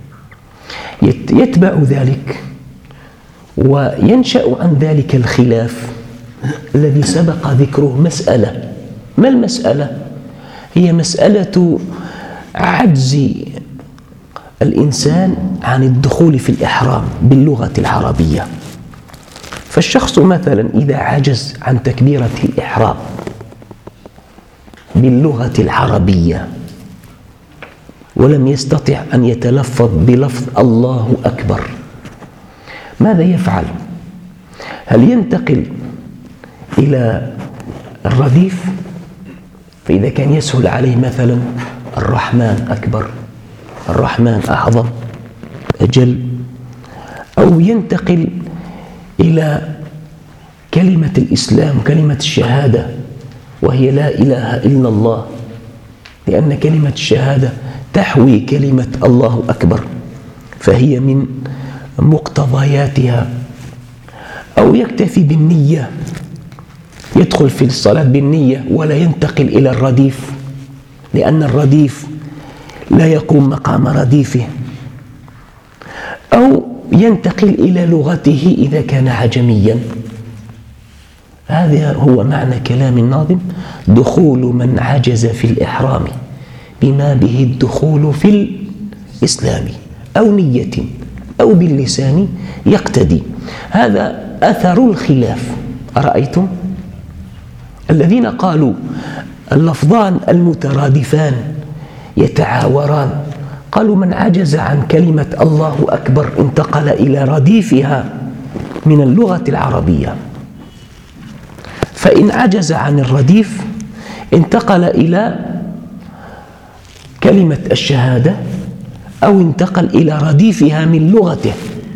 يتبع ذلك، وينشأ عن ذلك الخلاف الذي سبق ذكره. مسألة، ما المسألة؟ هي مسألة عجز الإنسان عن الدخول في الإحرام باللغة العربية. فالشخص مثلا إذا عجز عن تكبيرة الإحرام باللغة العربية ولم يستطع أن يتلفظ بلفظ الله أكبر، ماذا يفعل؟ هل ينتقل إلى الرديف؟ فإذا كان يسهل عليه مثلا الرحمن أكبر، الرحمن أعظم أجل، أو ينتقل إلى كلمة الإسلام، كلمة الشهادة، وهي لا إله إلا الله، لأن كلمة الشهادة تحوي كلمة الله أكبر، فهي من مقتضياتها. أو يكتفي بالنية، يدخل في الصلاة بالنية ولا ينتقل إلى الرديف، لأن الرديف لا يقوم مقام رديفه. أو ينتقل إلى لغته إذا كان عجميا. هذا هو معنى كلام الناظم: دخول من عجز في الإحرام بما به الدخول في الإسلام، أو نية أو باللسان يقتدي. هذا أثر الخلاف. أرأيتم الذين قالوا اللفظان المترادفان يتعاوران، قالوا من عجز عن كلمة الله أكبر انتقل إلى رديفها من اللغة العربية، فإن عجز عن الرديف انتقل إلى كلمة الشهادة أو انتقل إلى رديفها من لغته.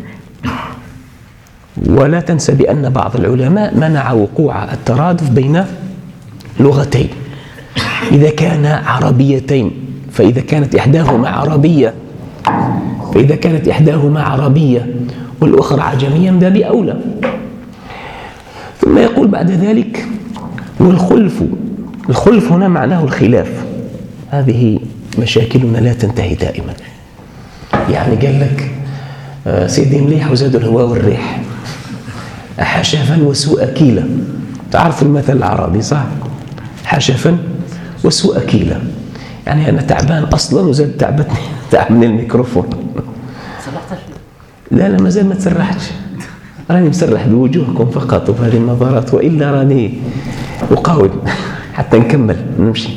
ولا تنسى بأن بعض العلماء منع وقوع الترادف بين لغتين إذا كان عربيتين، فإذا كانت إحداهما عربية فإذا كانت إحداهما عربية والأخرى عجمية من باب أولى. ثم يقول بعد ذلك: والخلف، الخلف هنا معناه الخلاف. هذه مشاكلنا لا تنتهي دائما. يعني قال لك سيدي مليح وزاد الهواء والريح، حشفا وسوء كيلة. تعرف المثل العربي صح؟ حشفا وسوء كيلة، يعني أنا تعبان أصلا وزاد تعبتني تعب من الميكروفون. سرحت؟ لا لا ما زال ما تسرحتش، راني مسرح بوجوهكم فقط وبهذه النظرات، وإلا راني أقاوم حتى نكمل نمشي.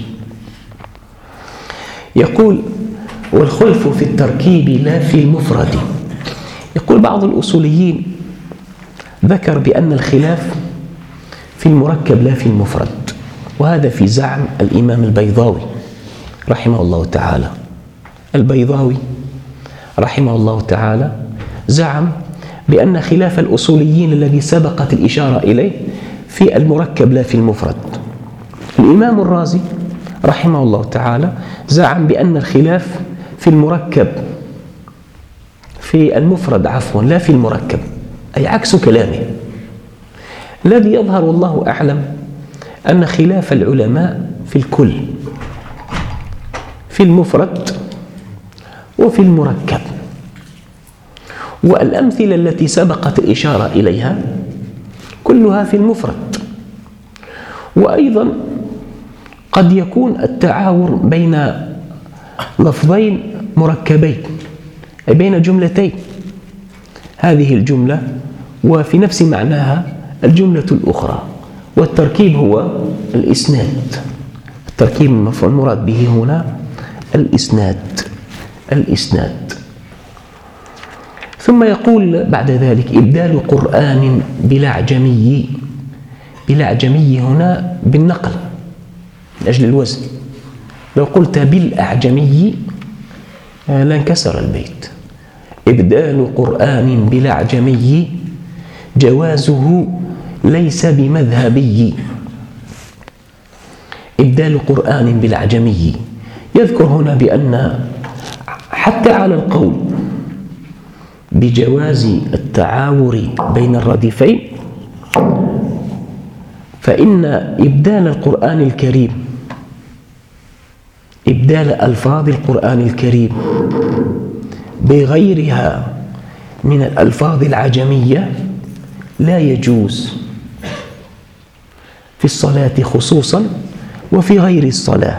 يقول: والخلف في التركيب لا في المفرد. يقول بعض الأصوليين ذكر بأن الخلاف في المركب لا في المفرد، وهذا في زعم الإمام البيضاوي رحمه الله تعالى. البيضاوي رحمه الله تعالى زعم بأن خلاف الأصوليين الذي سبقت الإشارة إليه في المركب لا في المفرد. الإمام الرازي رحمه الله تعالى زعم بأن الخلاف في المركب في المفرد عفوا لا في المركب، أي عكس كلامه. الذي يظهر والله أعلم أن خلاف العلماء في الكل، في المفرد وفي المركب. والأمثلة التي سبقت الإشارة إليها كلها في المفرد. وأيضا قد يكون التعاور بين لفظين مركبين، أي بين جملتين، هذه الجملة وفي نفس معناها الجملة الأخرى، والتركيب هو الإسناد. التركيب المراد به هنا الإسناد الإسناد ثم يقول بعد ذلك: إبدال قرآن بالأعجمي. بالأعجمي هنا بالنقل من أجل الوزن. لو قلت بالأعجمي لانكسر البيت. إبدال قرآن بالأعجمي جوازه ليس بمذهبي. إبدال قرآن بالأعجمي، يذكر هنا بأن حتى على القول بجواز التعاور بين الرديفين، فإن إبدال القرآن الكريم إبدال ألفاظ القرآن الكريم بغيرها من الألفاظ العجمية لا يجوز في الصلاة خصوصا وفي غير الصلاة،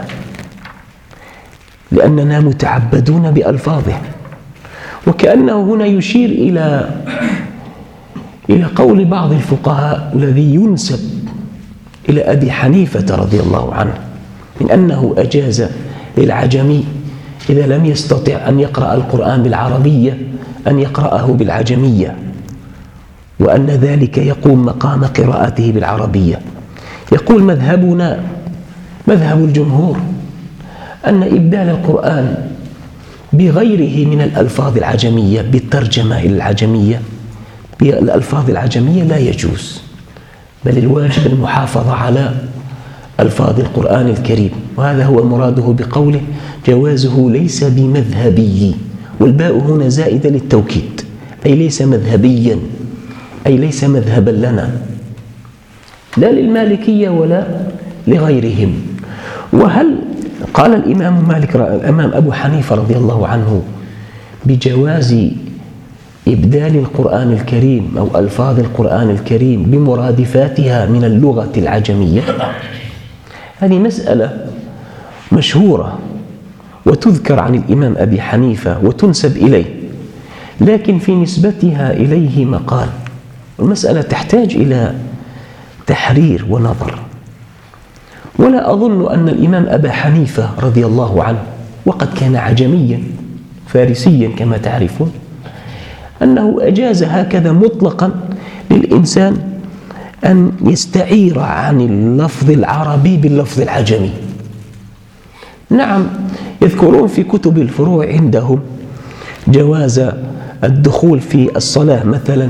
لأننا متعبدون بألفاظه. وكأنه هنا يشير إلى إلى قول بعض الفقهاء الذي ينسب إلى أبي حنيفة رضي الله عنه من أنه أجاز للعجمي إذا لم يستطع أن يقرأ القرآن بالعربية أن يقرأه بالعجمية، وأن ذلك يقوم مقام قراءته بالعربية. يقول مذهبنا مذهب الجمهور أن إبدال القرآن بغيره من الألفاظ العجمية بالترجمة إلى العجمية بالألفاظ العجمية لا يجوز، بل الواجب المحافظة على ألفاظ القرآن الكريم. وهذا هو مراده بقوله جوازه ليس بمذهبي، والباء هنا زائدة للتوكيد، أي ليس مذهبيا، أي ليس مذهبا لنا لا للمالكية ولا لغيرهم. وهل قال الإمام مالك الإمام أبو حنيفة رضي الله عنه بجواز إبدال القرآن الكريم أو ألفاظ القرآن الكريم بمرادفاتها من اللغة العجمية؟ هذه مسألة مشهورة وتذكر عن الإمام أبي حنيفة وتنسب إليه، لكن في نسبتها إليه مقال. المسألة تحتاج إلى تحرير ونظر. ولا أظن أن الإمام أبا حنيفة رضي الله عنه، وقد كان عجميا فارسيا كما تعرفون، أنه أجاز هكذا مطلقا للإنسان أن يستعير عن اللفظ العربي باللفظ العجمي. نعم، يذكرون في كتب الفروع عندهم جواز الدخول في الصلاة مثلا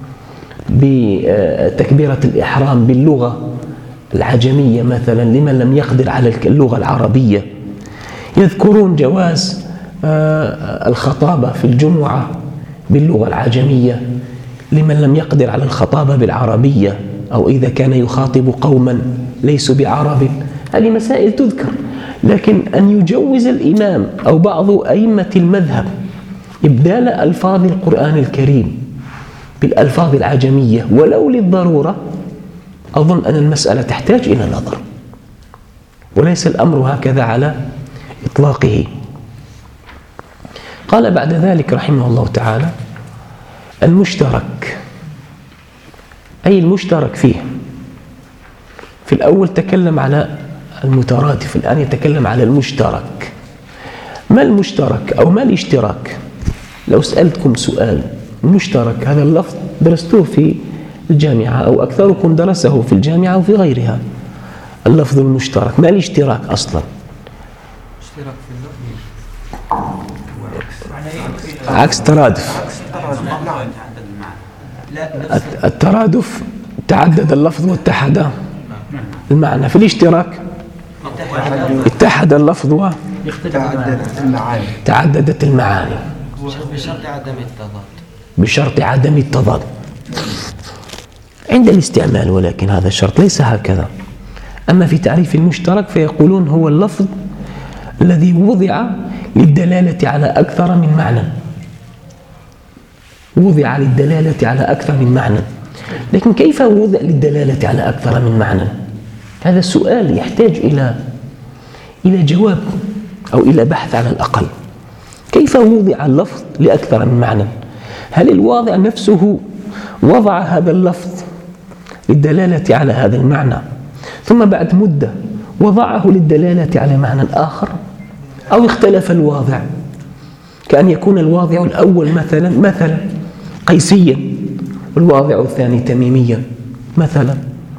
بتكبيرة الإحرام باللغة العجمية مثلا لمن لم يقدر على اللغة العربية. يذكرون جواز الخطابة في الجمعة باللغة العجمية لمن لم يقدر على الخطابة بالعربية، أو إذا كان يخاطب قوما ليسوا بعرب. هذه مسائل تذكر، لكن أن يجوز الإمام أو بعض أئمة المذهب إبدال ألفاظ القرآن الكريم بالألفاظ العجمية ولو للضرورة، أظن أن المسألة تحتاج إلى نظر، وليس الأمر هكذا على إطلاقه. قال بعد ذلك رحمه الله تعالى المشترك، أي المشترك فيه. في الأول تكلم على المترادف، الآن يتكلم على المشترك. ما المشترك أو ما الاشتراك؟ لو سألتكم سؤال، المشترك هذا اللفظ درستوه في الجامعة أو أكثركم درسه في الجامعة وفي غيرها، اللفظ المشترك، ما الاشتراك أصلا؟ اشتراك في اللفظ عكس ترادف. الترادف تعدد اللفظ واتحد المعنى، في الاشتراك اتحد اللفظ وتعددت المعاني تعددت المعاني بشرط عدم التضاد بشرط عدم التضاد عند الاستعمال، ولكن هذا الشرط ليس هكذا. أما في تعريف المشترك فيقولون هو اللفظ الذي وضع للدلالة على أكثر من معنى، وضع للدلالة على أكثر من معنى. لكن كيف وضع للدلالة على أكثر من معنى؟ هذا السؤال يحتاج إلى إلى جواب أو إلى بحث على الأقل. كيف وضع اللفظ لأكثر من معنى؟ هل الواضع نفسه وضع هذا اللفظ للدلالة على هذا المعنى ثم بعد مدة وضعه للدلالة على معنى آخر، أو اختلف الواضع، كأن يكون الواضع الأول مثلا مثلا قيسيا والواضع الثاني تميميا مثلا،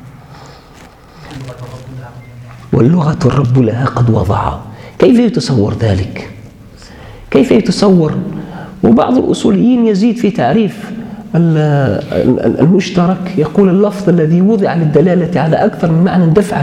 واللغة الرب لها قد وضع. كيف يتصور ذلك؟ كيف يتصور؟ وبعض الأصوليين يزيد في تعريف المشترك، يقول اللفظ الذي وضع للدلالة على أكثر من معنى دفعة،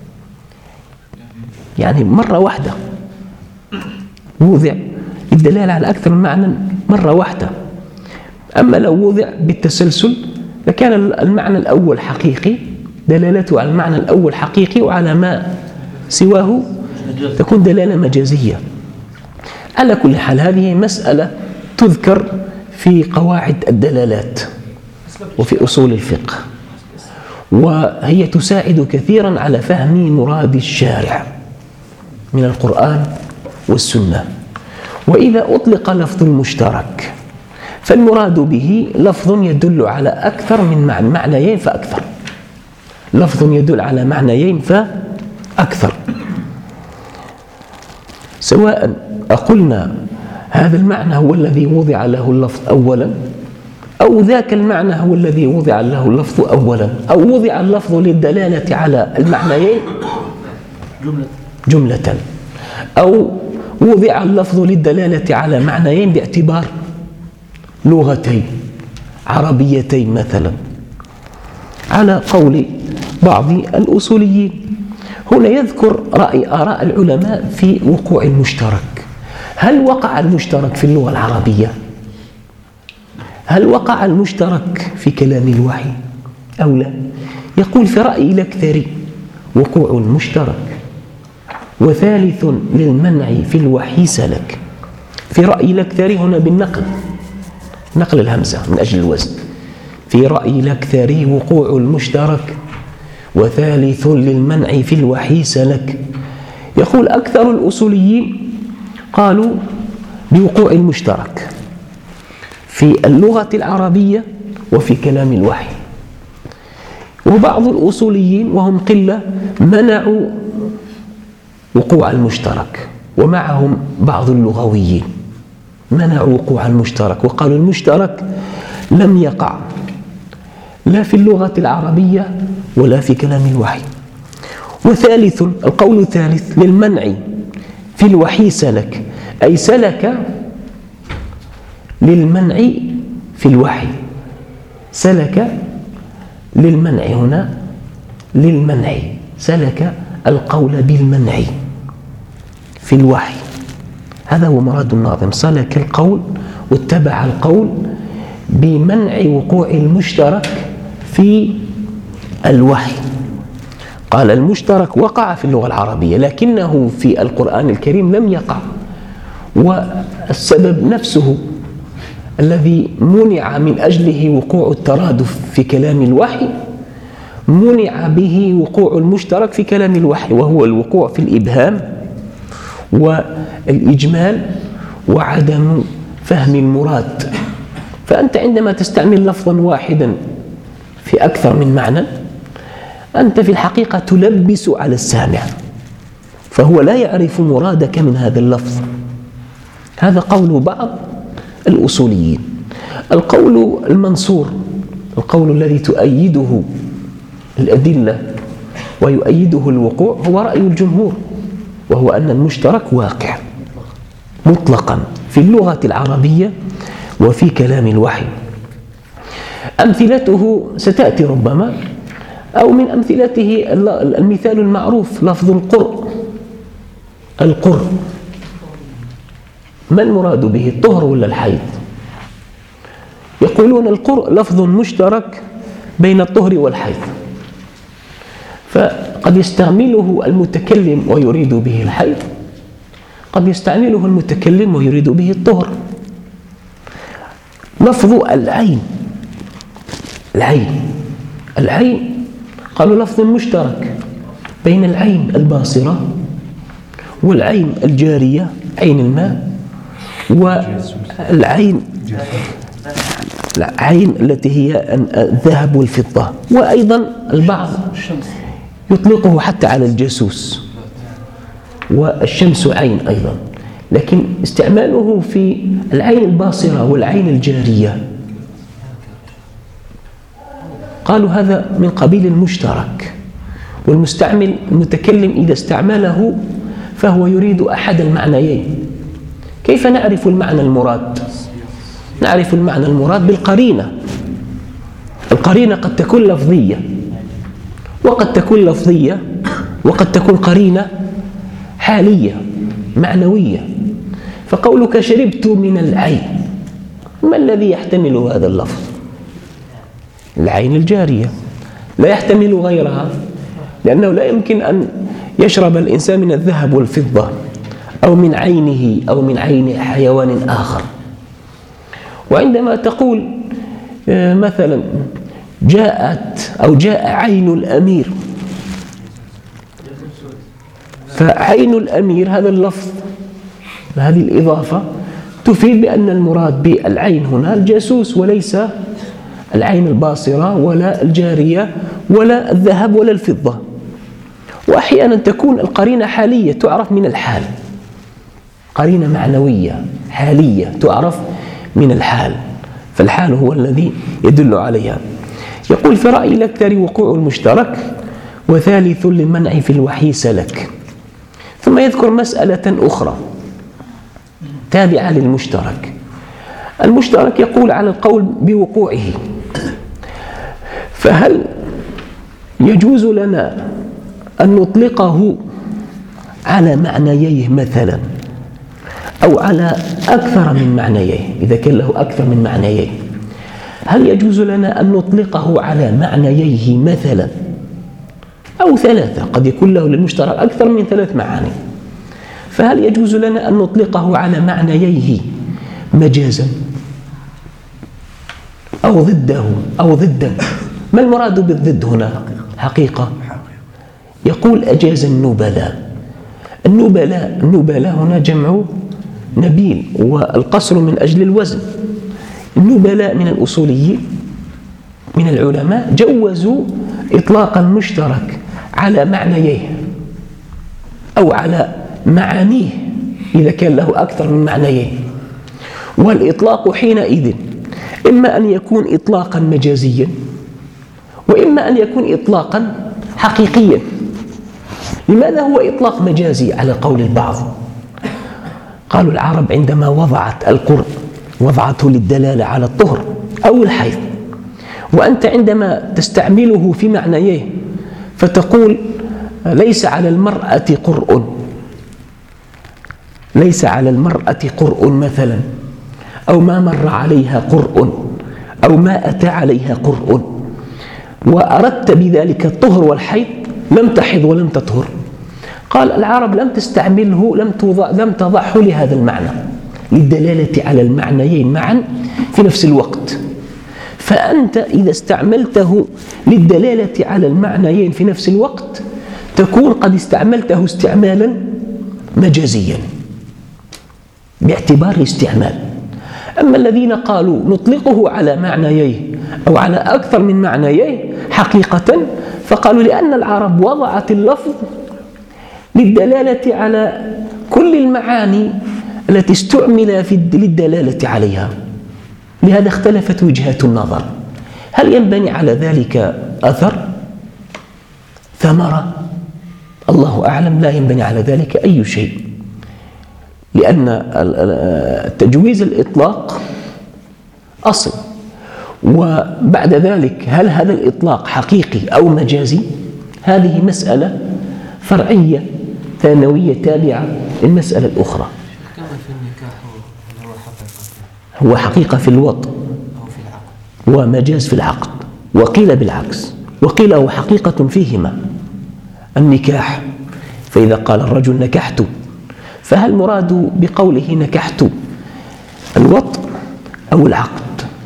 يعني مرة واحدة وضع للدلالة على أكثر من معنى مرة واحدة. أما لو وضع بالتسلسل لكان المعنى الأول حقيقي، دلالته على المعنى الأول حقيقي، وعلى ما سواه تكون دلالة مجازية. على كل حال هذه مسألة تذكر في قواعد الدلالات وفي أصول الفقه، وهي تساعد كثيرا على فهم مراد الشارع من القرآن والسنة. وإذا أطلق لفظ المشترك فالمراد به لفظ يدل على أكثر من معنى، معنيين فأكثر، لفظ يدل على معنيين فأكثر، سواء أقولنا هذا المعنى هو الذي وضع له اللفظ أولا، أو ذاك المعنى هو الذي وضع له اللفظ أولا، أو وضع اللفظ للدلالة على المعنيين جملة، أو وضع اللفظ للدلالة على معنيين باعتبار لغتين عربيتين مثلا، على قول بعض الأصوليين. هنا يذكر رأي آراء العلماء في وقوع المشترك. هل وقع المشترك في اللغة العربية؟ هل وقع المشترك في كلام الوحي أو لا؟ يقول في رأي الأكثر وقوع المشترك، وثالث للمنع في الوحي سلك. في رأي الأكثر هنا بالنقل، نقل الهمزة من أجل الوزن. في رأي الأكثر وقوع المشترك وثالث للمنع في الوحي سلك. يقول أكثر الأصوليين قالوا بوقوع المشترك في اللغة العربية وفي كلام الوحي، وبعض الأصوليين وهم قلة منعوا وقوع المشترك، ومعهم بعض اللغويين منعوا وقوع المشترك وقالوا المشترك لم يقع لا في اللغة العربية ولا في كلام الوحي. وثالث، القول الثالث للمنع في الوحي سلك، أي سلك للمنع في الوحي، سلك للمنع هنا للمنع، سلك القول بالمنع في الوحي. هذا هو مراد الناظم، سلك القول واتبع القول بمنع وقوع المشترك في الوحي. قال المشترك وقع في اللغة العربية لكنه في القرآن الكريم لم يقع، والسبب نفسه الذي منع من أجله وقوع الترادف في كلام الوحي منع به وقوع المشترك في كلام الوحي، وهو الوقوع في الإبهام والإجمال وعدم فهم المراد. فأنت عندما تستعمل لفظا واحدا في أكثر من معنى أنت في الحقيقة تلبس على السامع، فهو لا يعرف مرادك من هذا اللفظ. هذا قول بعض الأصوليين. القول المنصور، القول الذي تؤيده الأدلة ويؤيده الوقوع، هو رأي الجمهور، وهو أن المشترك واقع مطلقا في اللغة العربية وفي كلام الوحي. أمثلته ستأتي ربما، أو من أمثلته المثال المعروف لفظ القرء. القرء ما المراد به، الطهر ولا الحيض؟ يقولون القرء لفظ مشترك بين الطهر والحيض، فقد يستعمله المتكلم ويريد به الحيض، قد يستعمله المتكلم ويريد به الطهر. لفظ العين، العين العين قالوا لفظ مشترك بين العين الباصرة والعين الجارية عين الماء، والعين العين التي هي الذهب والفضة. وأيضا البعض يطلقه حتى على الجاسوس، والشمس عين أيضا، لكن استعماله في العين الباصرة والعين الجارية قالوا هذا من قبيل المشترك. والمستعمل المتكلم إذا استعمله فهو يريد أحد المعنيين. كيف نعرف المعنى المراد؟ نعرف المعنى المراد بالقرينة. القرينة قد تكون لفظية وقد تكون لفظية وقد تكون قرينة حالية معنوية. فقولك شربت من العين ما الذي يحتمل هذا اللفظ؟ العين الجارية، لا يحتمل غيرها، لأنه لا يمكن أن يشرب الإنسان من الذهب والفضة أو من عينه أو من عين حيوان آخر. وعندما تقول مثلا جاءت أو جاء عين الأمير، فعين الأمير هذا اللفظ، هذه الإضافة تفيد بأن المراد بالعين هنا الجاسوس وليس العين الباصرة ولا الجارية ولا الذهب ولا الفضة. وأحيانا تكون القرينة حالية تعرف من الحال، قرينة معنوية حالية تعرف من الحال، فالحال هو الذي يدل عليها. يقول في رأي الأكثر وقوع المشترك وثالث للمنع في الوحي سلك. ثم يذكر مسألة أخرى تابعة للمشترك. المشترك يقول على القول بوقوعه، فهل يجوز لنا أن نطلقه على معنييه مثلا أو على أكثر من معنييه؟ إذا كان له أكثر من معنييه، هل يجوز لنا أن نطلقه على معنييه مثلا أو ثلاثة؟ قد يكون له للمشترك أكثر من ثلاث معاني، فهل يجوز لنا أن نطلقه على معنييه مجازا أو ضده أو ضدا؟ ما المراد بالضد هنا؟ حقيقة. يقول أجاز النبلاء. النبلاء النبلاء هنا جمع نبيل، والقصر من أجل الوزن. النبلاء من الأصوليين من العلماء جوزوا إطلاق المشترك على معنييه أو على معانيه إذا كان له أكثر من معنييه. والإطلاق حينئذ إما أن يكون إطلاقا مجازيا وإما أن يكون إطلاقا حقيقيا. لماذا هو إطلاق مجازي على قول البعض؟ قالوا العرب عندما وضعت القرء وضعته للدلالة على الطهر أو الحيض، وأنت عندما تستعمله في معنييه فتقول ليس على المرأة قرء، ليس على المرأة قرء مثلا، أو ما مر عليها قرء، أو ما أتى عليها قرء، وأردت بذلك الطهر والحيض، لم تحض ولم تطهر. قال العرب لم تستعمله، لم توضع لم تضعه لهذا المعنى، للدلالة على المعنيين معا في نفس الوقت. فأنت إذا استعملته للدلالة على المعنيين في نفس الوقت تكون قد استعملته استعمالا مجازيا باعتبار استعمال. أما الذين قالوا نطلقه على معنييه أو على أكثر من معنييه حقيقة، فقالوا لأن العرب وضعت اللفظ للدلالة على كل المعاني التي استعمل في للدلالة عليها، لهذا اختلفت وجهات النظر. هل ينبني على ذلك أثر ثمرة؟ الله أعلم، لا ينبني على ذلك أي شيء، لأن تجويز الإطلاق أصل، وبعد ذلك هل هذا الإطلاق حقيقي أو مجازي؟ هذه مسألة فرعية ثانوية تابعة للمسألة الأخرى. كما في النكاح هو حقيقة، هو حقيقة في الوطء أو في العقد، ومجاز في العقد، وقيل بالعكس، وقيل هو حقيقة فيهما. النكاح، فإذا قال الرجل نكحت، فهل مراد بقوله نكحت الوطء أو العقد؟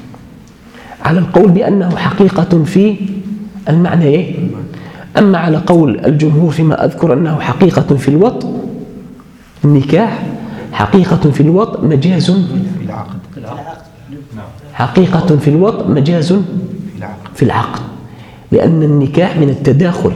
على القول بأنه حقيقة في المعنى. أما على قول الجمهور فيما أذكر أنه حقيقة في الوطء، النكاح حقيقة في الوطء مجاز في العقد. حقيقة في الوطء مجاز في العقد، لأن النكاح من التداخل،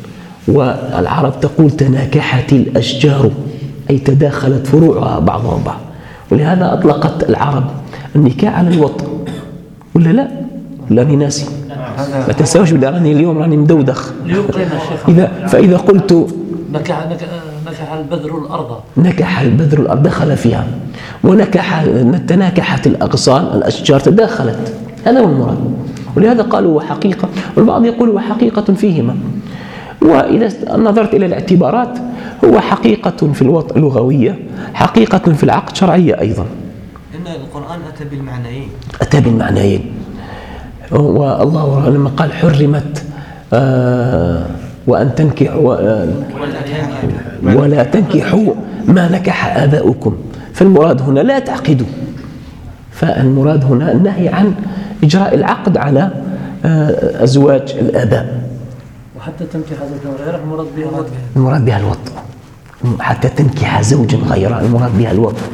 والعرب تقول تناكحت الأشجار، أي تداخلت فروعها بعضها بعض، ولهذا أطلقت العرب النكاح على الوطء. ولا لا؟ لا ناسي، ما تنساوش بلي راني اليوم راني مدودخ. إذا فإذا قلت نكح نكح البذر الأرض، نكح البذر الأرض دخل فيها، ونكح تناكحت الأغصان الأشجار تداخلت، هذا هو المراد. ولهذا قالوا وحقيقة، والبعض يقول وحقيقة فيهما. وإذا نظرت إلى الاعتبارات هو حقيقة في الوطء لغوية، حقيقة في العقد شرعية أيضا. إن القرآن القرآن أتى بالمعنيين أتى بالمعنيين. والله لما قال حرمت آه وأن تنكحوا آه ولا تنكحوا ما نكح آباؤكم، فالمراد هنا لا تعقدوا، فالمراد هنا النهي عن إجراء العقد على آه أزواج الآباء. وحتى تنكح زوجا غيره المراد بها الوطء. المراد بها الوطء. حتى تنكح زوجا غيره المراد بها الوطء.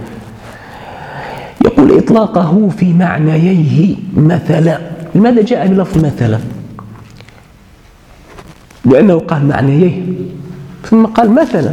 يقول إطلاقه في معنييه مثلا. لماذا جاء بلفظ مثلا؟ لأنه قال معنييه ثم قال مثلا،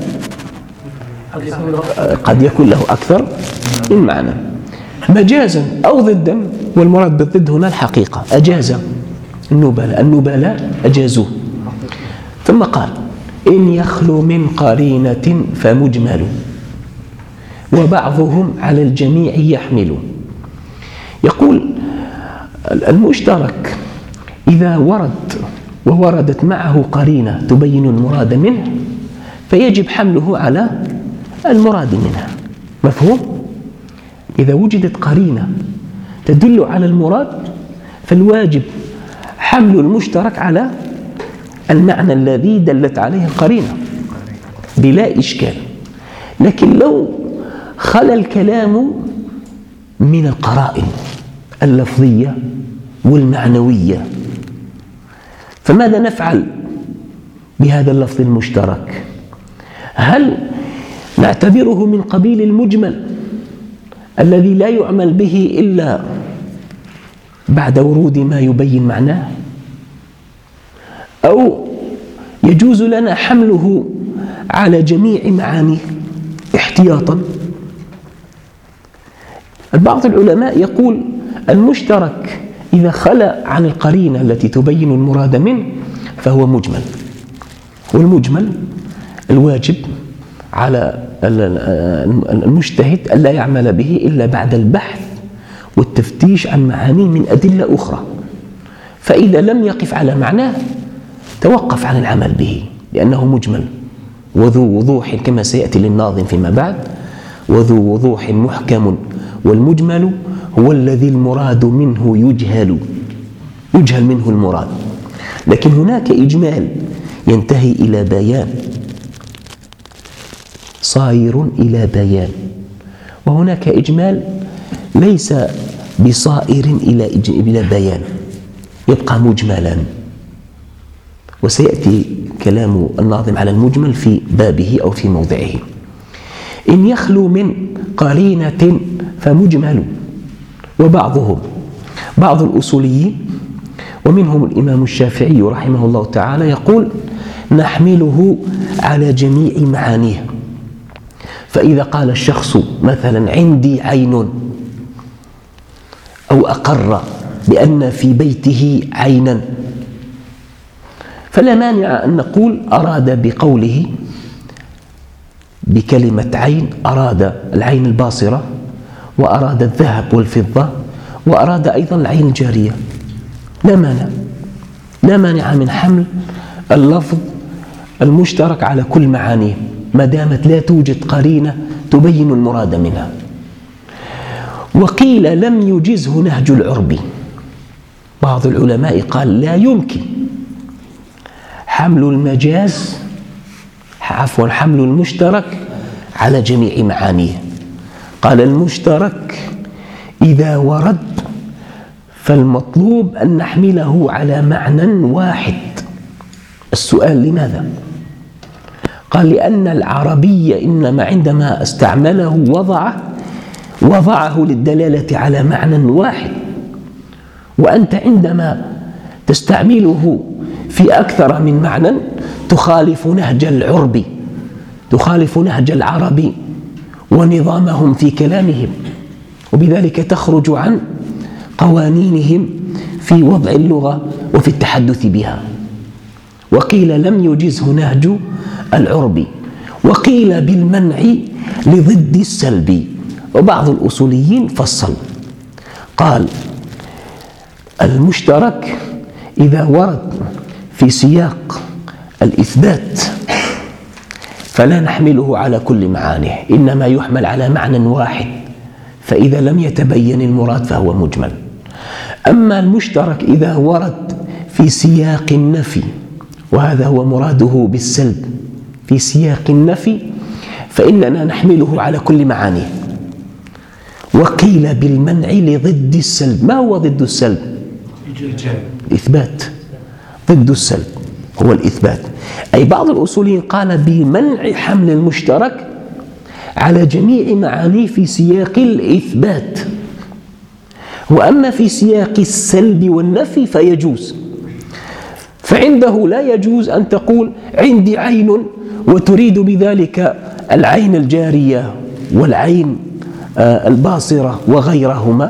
قد يكون له أكثر من معنى مجازا أو ضدا، والمراد بالضد هنا الحقيقة. أجاز النبلاء النبلاء أجازوه. ثم قال إن يخلو من قرينة فمجمل وبعضهم على الجميع يحمل. يقول المشترك إذا ورد ووردت معه قرينة تبين المراد منه فيجب حمله على المراد منها. مفهوم؟ إذا وجدت قرينة تدل على المراد فالواجب حمل المشترك على المعنى الذي دلت عليه القرينة بلا إشكال. لكن لو خلا الكلام من القرائن اللفظية والمعنوية فماذا نفعل بهذا اللفظ المشترك؟ هل نعتبره من قبيل المجمل الذي لا يعمل به إلا بعد ورود ما يبين معناه، أو يجوز لنا حمله على جميع معانيه احتياطا؟ بعض العلماء يقول المشترك إذا خلى عن القرينة التي تبين المراد منه فهو مجمل، والمجمل الواجب على المجتهد ألا يعمل به إلا بعد البحث والتفتيش عن معانيه من أدلة أخرى. فإذا لم يقف على معناه توقف عن العمل به لأنه مجمل وذو وضوح كما سيأتي للناظم فيما بعد، وذو وضوح محكم، والمجمل هو الذي المراد منه يجهل يجهل منه المراد. لكن هناك إجمال ينتهي إلى بيان، صائر إلى بيان، وهناك إجمال ليس بصائر إلى إلى بيان، يبقى مجملا. وسيأتي كلام الناظم على المجمل في بابه أو في موضعه. إن يخلو من قرينة فمجمل وبعضهم، بعض الأصوليين ومنهم الإمام الشافعي رحمه الله تعالى يقول نحمله على جميع معانيه. فإذا قال الشخص مثلا عندي عين، أو أقر بأن في بيته عينا، فلا مانع أن نقول أراد بقوله بكلمة عين أراد العين الباصرة، وأراد الذهب والفضة، وأراد أيضا العين الجارية. لا مانع لا مانع من حمل اللفظ المشترك على كل معانيه ما دامت لا توجد قرينة تبين المراد منها. وقيل لم يجزه نهج العرب، بعض العلماء قال لا يمكن حمل المجاز عفوا حمل المشترك على جميع معانيه. قال المشترك إذا ورد فالمطلوب أن نحمله على معنى واحد. السؤال لماذا؟ قال لأن العربي إنما عندما استعمله وضعه وضعه للدلالة على معنى واحد، وأنت عندما تستعمله في أكثر من معنى تخالف نهج العرب، تخالف نهج العرب ونظامهم في كلامهم، وبذلك تخرج عن قوانينهم في وضع اللغة وفي التحدث بها. وقيل لم يجزه نهج العرب، وقيل بالمنع لضد السلب. وبعض الأصوليين فصل قال المشترك إذا ورد في سياق الإثبات فلا نحمله على كل معانيه، إنما يحمل على معنى واحد فإذا لم يتبين المراد فهو مجمل. أما المشترك إذا ورد في سياق النفي، وهذا هو مراده بالسلب، في سياق النفي، فإننا نحمله على كل معانيه. وقيل بالمنع لضد السلب. ما هو ضد السلب؟ الإثبات. ضد السلب هو الإثبات. أي بعض الأصوليين قال بمنع حمل المشترك على جميع معانيه في سياق الإثبات، وأما في سياق السلب والنفي فيجوز. فعنده لا يجوز أن تقول عندي عين وتريد بذلك العين الجارية والعين الباصرة وغيرهما،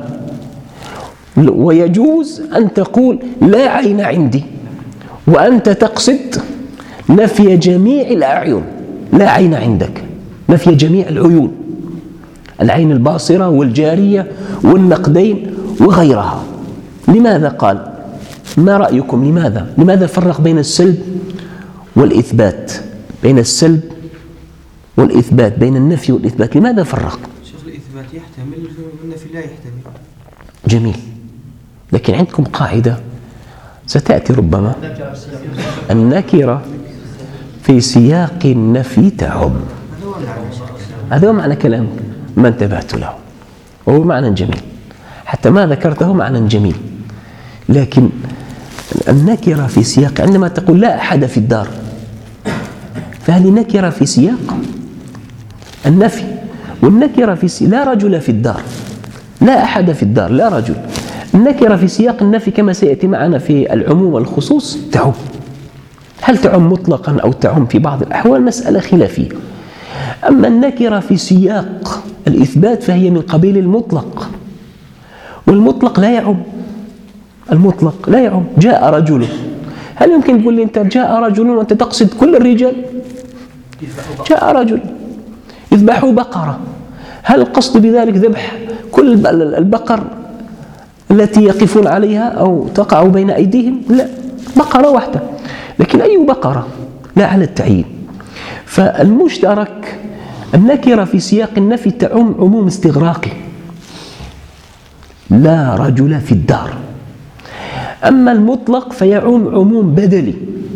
ويجوز أن تقول لا عين عندي وأنت تقصد نفي جميع الأعين، لا عين عندك، نفي جميع العيون، العين الباصرة والجارية والنقدين وغيرها. لماذا قال؟ ما رأيكم؟ لماذا؟ لماذا فرق بين السلب والإثبات؟ بين السلب والإثبات، بين النفي والإثبات، لماذا فرق؟ شيخ الإثبات يحتمل والنفي لا يحتمل. جميل. لكن عندكم قاعدة ستأتي ربما، النكرة في سياق النفي تعم. هذا هو معنى كلام ما انتبهت له، وهو معنى جميل، حتى ما ذكرته معنى جميل. لكن النكرة في سياق، عندما تقول لا أحد في الدار، فهذه نكرة في سياق النفي، والنكرة في سياق لا رجل في الدار، لا أحد في الدار، لا رجل. النكرة في سياق النفي كما سيأتي معنا في العموم والخصوص تعم. هل تعم مطلقا أو تعم في بعض الأحوال مسألة خلافية. أما النكرة في سياق الإثبات فهي من قبيل المطلق، والمطلق لا يعم. المطلق لا يعم. جاء رجل، هل يمكن تقول لي أنت جاء رجل وأنت تقصد كل الرجال؟ جاء رجل يذبحوا بقرة، هل القصد بذلك ذبح كل البقر التي يقفون عليها أو تقع بين أيديهم؟ لا، بقرة واحدة. لكن أي بقرة؟ لا على التعيين. فالمشترك النكرة في سياق النفي تعم عموم استغراقي، لا رجل في الدار. أما المطلق فيعم عموم بدلي،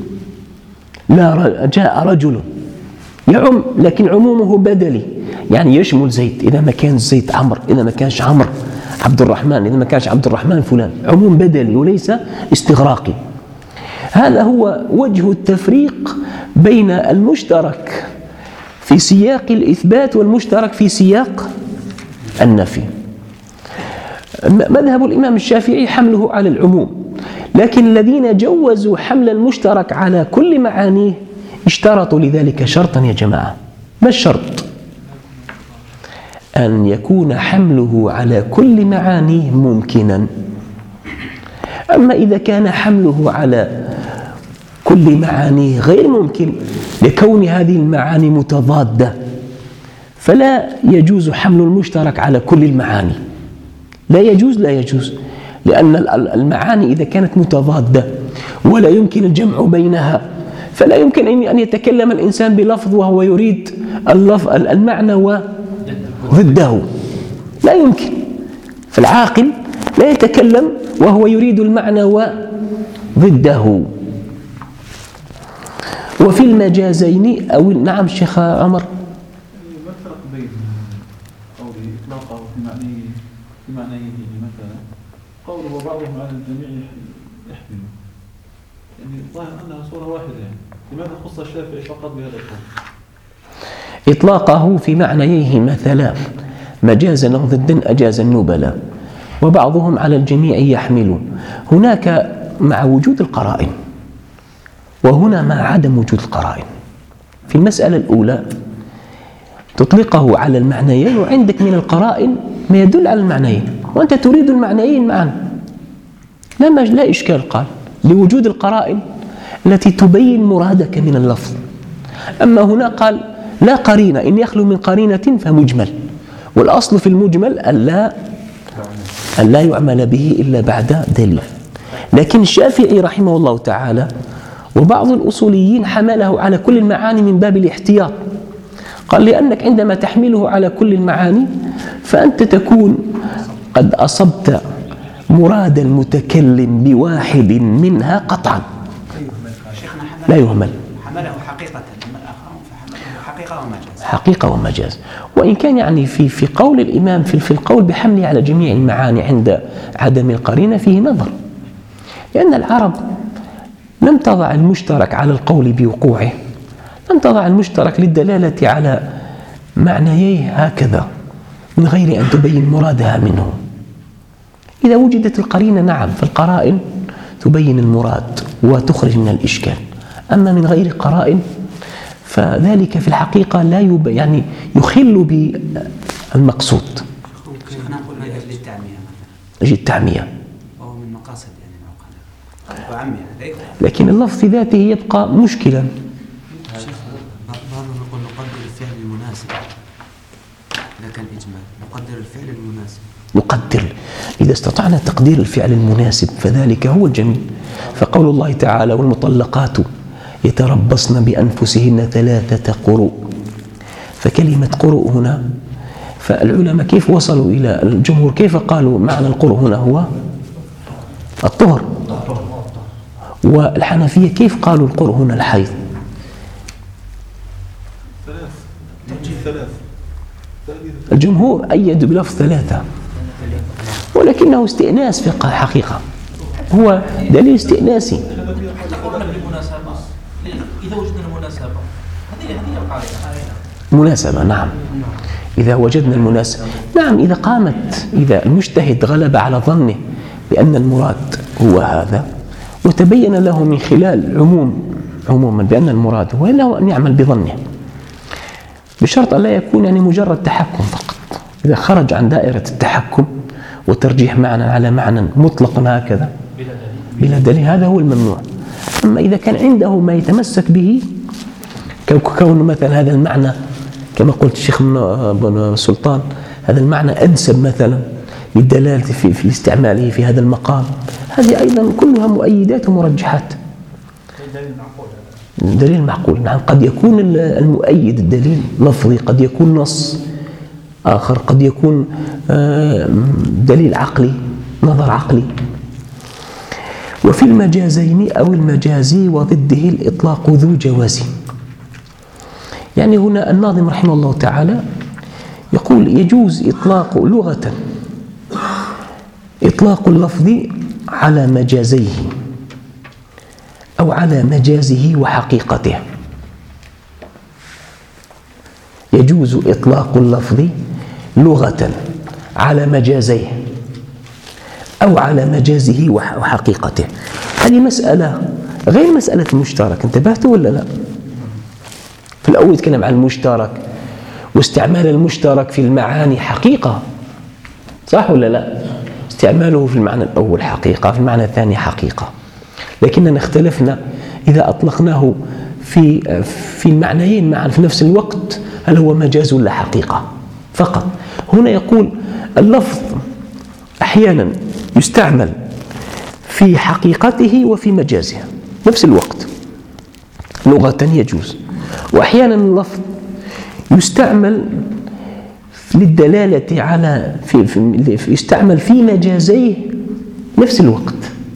لا جاء رجل يعم، لكن عمومه بدلي، يعني يشمل زيد، إذا ما كان زيد عمرو، إذا ما كانش عمرو عبد الرحمن، إذا ما كانش عبد الرحمن فلان، عموم بدلي وليس استغراقي. هذا هو وجه التفريق بين المشترك في سياق الإثبات والمشترك في سياق النفي. مذهب الإمام الشافعي حمله على العموم، لكن الذين جوزوا حمل المشترك على كل معانيه اشترطوا لذلك شرطا يا جماعة. ما الشرط؟ أن يكون حمله على كل معانيه ممكنا. أما إذا كان حمله على كل معانيه غير ممكن لكون هذه المعاني متضادة، فلا يجوز حمل المشترك على كل المعاني. لا يجوز، لا يجوز، لأن المعاني إذا كانت متضادة ولا يمكن الجمع بينها، فلا يمكن أن يتكلم الإنسان بلفظ وهو يريد المعنى وضده، لا يمكن. فالعاقل لا يتكلم وهو يريد المعنى وضده. وفي المجازين أو نعم شيخ عمر. ما الفرق بين قوله إطلاقه في معنيه في معنيه مثلا قوله وبعضهم على الجميع يحمل، يعني الظاهر أنها صورة واحدة، يعني لماذا خص الشافعي فقط بهذا القول؟ إطلاقه في معنيه مثلا مجازا أو ضدا أجاز النبلاء، وبعضهم على الجميع يحمل. هناك مع وجود القرائن، وهنا مع عدم وجود القرائن. في المسألة الأولى تطلقه على المعنيين وعندك من القرائن ما يدل على المعنيين، وأنت تريد المعنيين معا، لا, لا إشكال، قال لوجود القرائن التي تبين مرادك من اللفظ. أما هنا قال لا قرينة، إن يخلو من قرينة فمجمل، والأصل في المجمل ألا ألا يعمل به إلا بعد دليل. لكن الشافعي رحمه الله تعالى وبعض الأصوليين حمله على كل المعاني من باب الاحتياط، قال لأنك عندما تحمله على كل المعاني فأنت تكون قد أصبت مراد المتكلم بواحد منها قطعا، لا يهمل. حمله حقيقة، أما الآخرون فحمله حقيقة ومجاز. حقيقة ومجاز. وإن كان يعني في في قول الإمام في في القول بحمله على جميع المعاني عند عدم القرينة فيه نظر، لأن العرب لم تضع المشترك على القول بوقوعه، لم تضع المشترك للدلالة على معنييه هكذا من غير أن تبين مرادها منه. إذا وجدت القرينة نعم، فالقرائن تبين المراد وتخرج من الإشكال، أما من غير قرائن فذلك في الحقيقة لا يب... يعني يخل بالمقصود. شيخنا نقول من أجل التعمية مثلا. أجل التعمية. وهو من مقاصد يعني نوقع وعمية. لكن اللفظ في ذاته يبقى مشكلا. بعضهم يقول نقدر الفعل المناسب، إذا كان إجمال نقدر الفعل المناسب. نقدر إذا استطعنا تقدير الفعل المناسب فذلك هو الجميل. فقول الله تعالى والمطلقات يتربصن بأنفسهن ثلاثة قروء، فكلمة قروء هنا فالعلماء كيف وصلوا إلى الجمهور كيف قالوا معنى القروء هنا هو الطهر، والحنفية كيف قالوا القروء هنا الحيض. الجمهور أيد بلفظ ثلاثة، ولكنه استئناس في الحقيقة، هو دليل استئناسي. قلنا بالمناسبة إذا وجدنا المناسبة هذه هذه القاعدة. مناسبة نعم، إذا وجدنا المناسبة نعم، إذا قامت إذا المجتهد غلب على ظنه بأن المراد هو هذا وتبين له من خلال عموم عموما بأن المراد هو، له أن يعمل بظنه بشرط أن لا يكون يعني مجرد تحكم فقط. إذا خرج عن دائرة التحكم وترجيح معنى على معنى مطلق هكذا بلا دليل هذا هو الممنوع. أما إذا كان عنده ما يتمسك به كون مثلا هذا المعنى كما قلت الشيخ بن سلطان هذا المعنى أنسب مثلا للدلالة في, في استعماله في هذا المقام، هذه أيضا كلها مؤيدات ومرجحات. دليل معقول نعم، قد يكون المؤيد الدليل لفظي، قد يكون نص آخر، قد يكون دليل عقلي نظر عقلي. وفي المجازين أو المجازي وضده الإطلاق ذو جواز. يعني هنا الناظم رحمه الله تعالى يقول يجوز إطلاق لغة إطلاق اللفظ على مجازيه أو على مجازه وحقيقته. يجوز إطلاق اللفظ لغة على مجازيه أو على مجازه وحقيقته. هذه مسألة غير مسألة المشترك، انتبهتوا ولا لا؟ في الأول يتكلم عن المشترك واستعمال المشترك في المعاني حقيقة، صح ولا لا؟ استعماله في المعنى الأول حقيقة، في المعنى الثاني حقيقة، لكننا اختلفنا إذا أطلقناه في في المعنيين معا في نفس الوقت هل هو مجاز ولا حقيقة فقط. هنا يقول اللفظ أحيانا يستعمل في حقيقته وفي مجازه نفس الوقت لغة يجوز، وأحيانا اللفظ يستعمل للدلالة على في, في يستعمل في مجازيه نفس الوقت،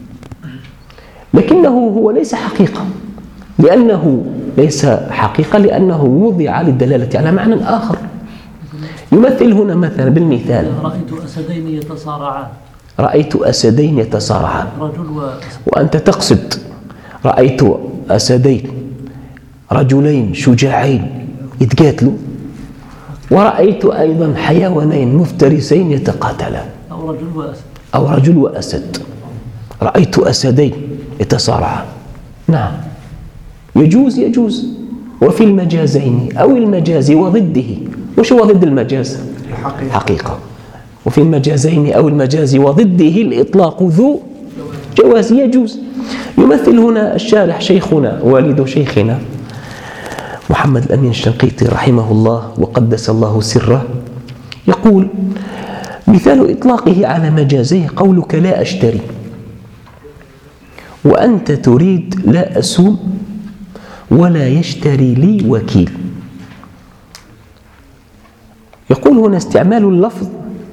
لكنه هو ليس حقيقة، لأنه ليس حقيقة لأنه وضع للدلالة على معنى آخر. يمثل هنا مثلا بالمثال رأيت أسدين يتصارعان. رأيت أسدين يتصارعان، رجل و... وأنت تقصد رأيت أسدين رجلين شجاعين يتقاتلوا، ورأيت أيضا حيوانين مفترسين يتقاتلان، أو رجل وأسد أو رجل وأسد. رأيت أسدين يتصارعان، نعم يجوز يجوز. وفي المجازين أو المجاز وضده، وش هو ضد المجاز؟ الحقيقة. حقيقة. وفي المجازين أو المجاز وضده الإطلاق ذو جواز يجوز. يمثل هنا الشارح شيخنا والد شيخنا محمد الأمين الشنقيطي رحمه الله وقدس الله سره، يقول مثال إطلاقه على مجازيه قولك لا أشتري وأنت تريد لا أسوم ولا يشتري لي وكيل. يقول هنا استعمال اللفظ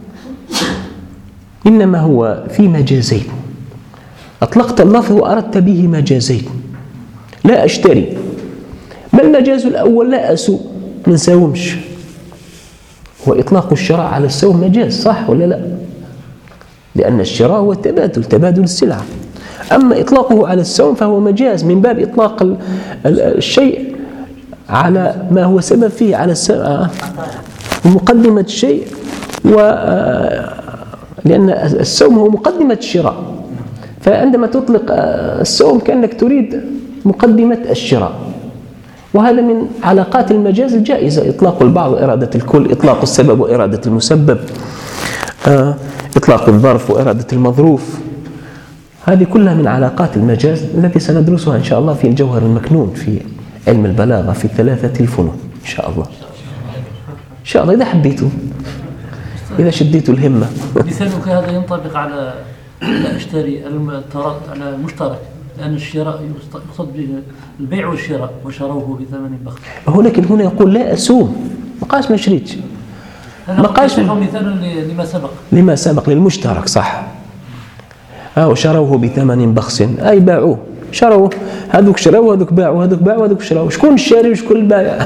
إنما هو في مجازين. أطلقت اللفظ وأردت به مجازين. لا أشتري. ما المجاز الأول؟ لا أسوء، ما نساومش. وإطلاق الشراء على السوم مجاز، صح ولا لا؟ لأن الشراء هو التبادل، تبادل السلعة. أما إطلاقه على السوم فهو مجاز من باب إطلاق الشيء على ما هو سبب فيه، على مقدمة الشيء، و لأن السوم هو مقدمة الشراء. فعندما تطلق السوم كأنك تريد مقدمة الشراء. وهذا من علاقات المجاز الجائزة، إطلاق البعض وإرادة الكل، إطلاق السبب وإرادة المسبب، إطلاق الظرف وإرادة المظروف. هذه كلها من علاقات المجاز التي سندرسها إن شاء الله في الجوهر المكنون في علم البلاغة في ثلاثة الفنون إن شاء الله. إن شاء الله إذا حبيتوا، إذا شديتوا الهمة. مثالك هذا ينطبق على لا أشتري على المشترك، لأن الشراء يقصد به البيع والشراء، وشروه بثمن بخس. هو لكن هنا يقول لا أسوم، ما قالش ما شريتش، ما قالش مثال لما سبق لما سبق للمشترك، صح. آه وشروه بثمن بخس، أي باعوه، شروه، هذوك شروه هذوك باعوا، هذوك باعوا هذوك شروه. شكون الشاري وشكون البائع؟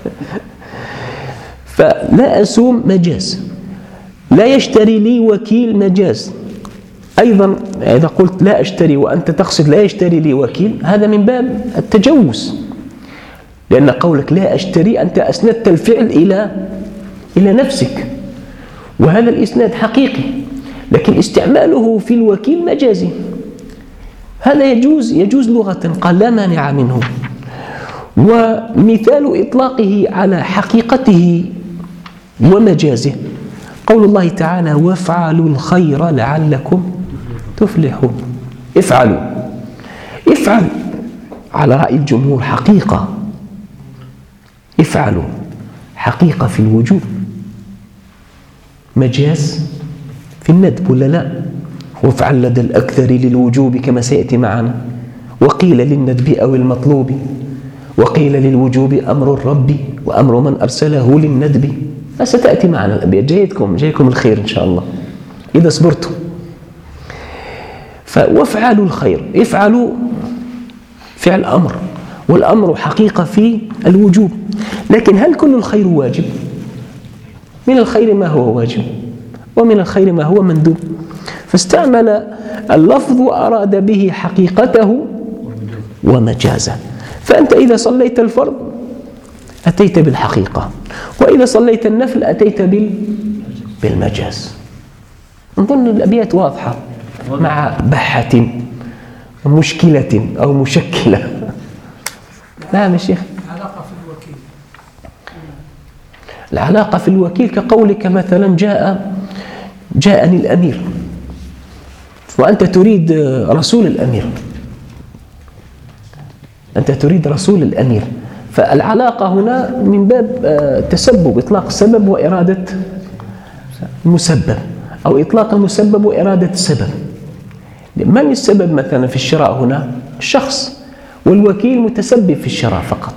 فلا أسوم مجاز. لا يشتري لي وكيل مجاز. أيضا إذا قلت لا أشتري وأنت تقصد لا يشتري لي وكيل، هذا من باب التجوز، لأن قولك لا أشتري أنت أسندت الفعل إلى إلى نفسك، وهذا الإسناد حقيقي، لكن استعماله في الوكيل مجازي. هذا يجوز يجوز لغة، قال لا مانع منه. ومثال إطلاقه على حقيقته ومجازه قول الله تعالى وافعلوا الخير لعلكم تفلحون. افعلوا، افعل على رأي الجمهور حقيقة، افعلوا حقيقة في الوجوب، مجاز في الندب ولا لا؟ وافعل لدى الأكثر للوجوب كما سيأتي معنا، وقيل للندب أو المطلوب، وقيل للوجوب أمر الرب وأمر من أرسله للندب. ستأتي معنا الأبيات، جايتكم جايكم الخير إن شاء الله إذا صبرتم. فوافعلوا الخير، افعلوا فعل أمر، والأمر حقيقة في الوجوب. لكن هل كل الخير واجب؟ من الخير ما هو واجب، ومن الخير ما هو مندوب. فاستعمل اللفظ وأراد به حقيقته ومجازه. فأنت إذا صليت الفرض أتيت بالحقيقة، وإذا صليت النفل أتيت بالمجاز. نظن الأبيات واضحة مع بحة مشكلة أو مشكلة. نعم يا شيخ. العلاقة في الوكيل، العلاقة في الوكيل كقولك مثلا جاء جاءني الأمير وأنت تريد رسول الأمير، أنت تريد رسول الأمير. فالعلاقة هنا من باب تسبب، إطلاق السبب وإرادة المسبب، أو إطلاق المسبب وإرادة السبب. من السبب مثلا في الشراء هنا؟ الشخص، والوكيل متسبب في الشراء فقط.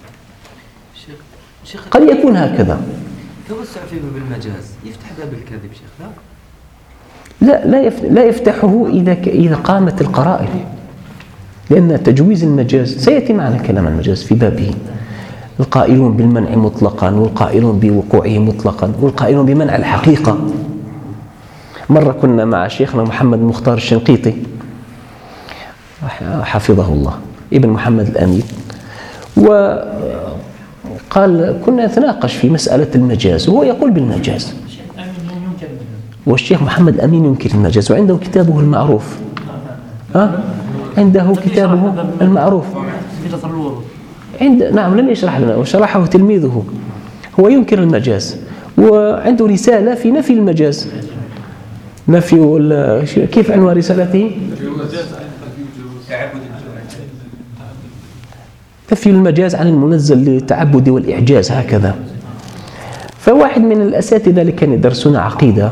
قد يكون هكذا. توسع في باب المجاز يفتح باب الكذب شيخ؟ لا لا لا لا يفتحه إذا إذا قامت القرائن، لأن تجويز المجاز سيأتي معنا كلام المجاز في بابه. القائلون بالمنع مطلقا، والقائلون بوقوعه مطلقا، والقائلون بمنع الحقيقة. مرة كنا مع شيخنا محمد المختار الشنقيطي حفظه الله، ابن محمد الأمين، وقال كنا نتناقش في مسألة المجاز، وهو يقول بالمجاز، والشيخ محمد الأمين ينكر المجاز، وعنده كتابه المعروف. ها؟ عنده كتابه المعروف عند نعم لم يشرح لنا، وشرحه تلميذه. هو ينكر المجاز، وعنده رسالة في نفي المجاز. نفي كيف عنوان رسالته؟ نفي المجاز عن المنزل للتعبد والإعجاز، هكذا. فواحد من الأساتذة اللي كان يدرسون عقيدة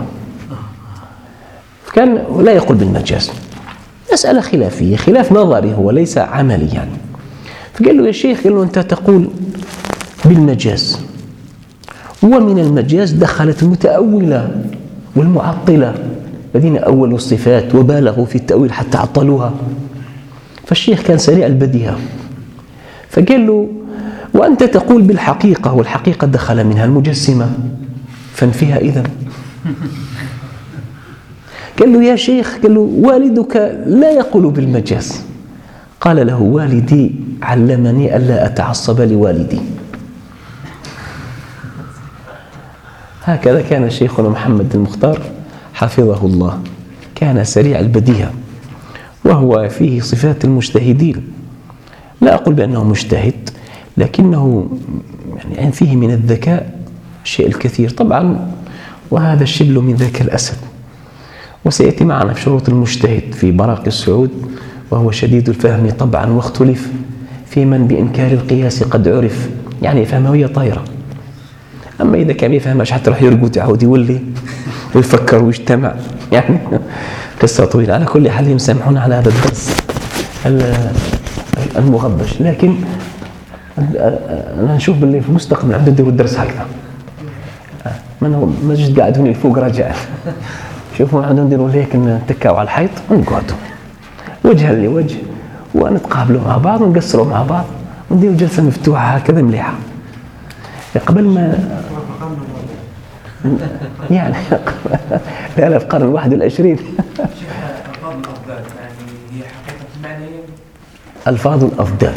كان لا يقول بالمجاز، مسألة خلافية، خلاف نظري هو ليس عملي يعني. فقال له يا شيخ، قال له أنت تقول بالمجاز ومن المجاز دخلت المتأولة والمعطلة الذين أولوا الصفات وبالغوا في التأويل حتى عطلوها. فالشيخ كان سريع البديهة، فقال له: وأنت تقول بالحقيقة، والحقيقة دخل منها المجسمة، فانفيها إذن. قال له: يا شيخ، قال له: والدك لا يقول بالمجاز. قال له: والدي علمني ألا أتعصب لوالدي. هكذا كان شيخنا محمد المختار حفظه الله، كان سريع البديهة، وهو فيه صفات المجتهدين. لا أقول بأنه مجتهد، لكنه يعني فيه من الذكاء الشيء الكثير طبعا، وهذا الشبل من ذاك الأسد. وسيأتي معنا في شروط المجتهد في براقي السعود: وهو شديد الفهم طبعا، واختلف في من بإنكار القياس قد عرف، يعني يفهمها وهي طايرة. أما إذا كان يفهمش حتى راح يرقد يعود يولي ويفكر ويجتمع، يعني قصة طويلة. على كل حال يسامحون على هذا الدرس المغبش، لكن أنا نشوف باللي في المستقبل عندهم يديروا الدرس هكذا، ما ما جيت قاعد هوني الفوق راجع. شوفوا عندهم يديروا هيك، نتكاو على الحيط ونقعدوا وجها لوجه ونتقابلوا مع بعض ونقصروا مع بعض ونديروا جلسة مفتوحة هكذا مليحة. قبل ما يعني لا لا في القرن الواحد والعشرين. ألفاظ الأفضال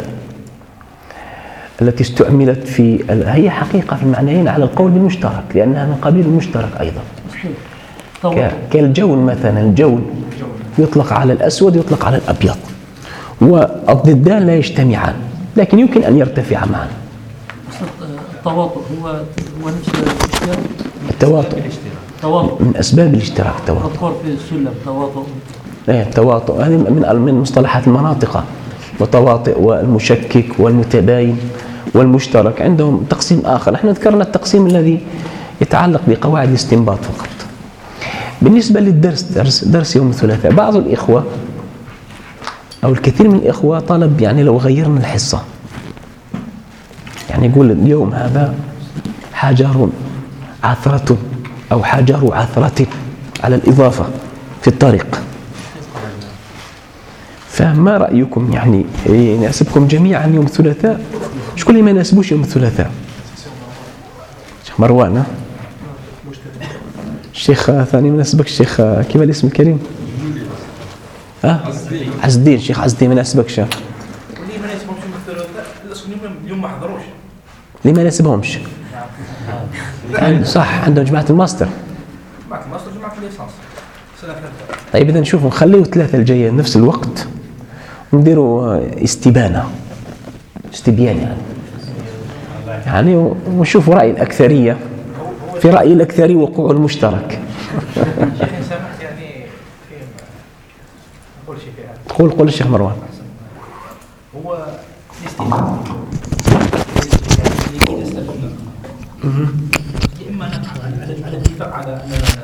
التي استعملت في هي حقيقة في المعنيين على القول بالمشترك، لأنها من قبيل المشترك أيضا. كالجون مثلا، الجون يطلق على الأسود يطلق على الأبيض، والضدان لا يجتمعان، لكن يمكن أن يرتفعا معا. التواطؤ هو هو نفس الاشتراك. التواطؤ تواطؤ من أسباب الاشتراك. التواطؤ مذكور في السلم تواطؤ. ايه التواطؤ هذه من من مصطلحات المناطق، متواطئ والمشكك والمتباين والمشترك. عندهم تقسيم آخر، احنا ذكرنا التقسيم الذي يتعلق بقواعد الاستنباط فقط. بالنسبة للدرس، درس, درس يوم الثلاثاء، بعض الإخوة أو الكثير من الإخوة طلب يعني لو غيرنا الحصة، يعني يقول اليوم هذا حجر عثرة أو حجر عثرة على الإضافة في الطريق. فما رأيكم؟ يعني يناسبكم جميعا يوم الثلاثاء؟ شكون اللي ما يناسبوش يوم الثلاثاء؟ شيخ مروان، الشيخ ثاني ما يناسبك؟ الشيخ كيف الاسم الكريم؟ ها؟ عز الدين. شيخ عز الدين ما يناسبكش؟ اللي ما يناسبهمش يوم الثلاثاء اليوم ما حضروش. اللي ما يناسبهمش يعني صح، عندهم جماعة الماستر. جماعة الماستر جماعة الليسانس. طيب إذا نشوفوا نخليه الثلاثة الجاية نفس الوقت ونديروا استبانة استبيان يعني يعني ونشوفوا رأي الأكثرية. في رأي الأكثرية وقوع المشترك. شيخ سامحت يعني نقول شيء فيها. قول قول الشيخ مروان. هو الاستبانة إذا استبنا يا إما نقع على الاتفاق على أن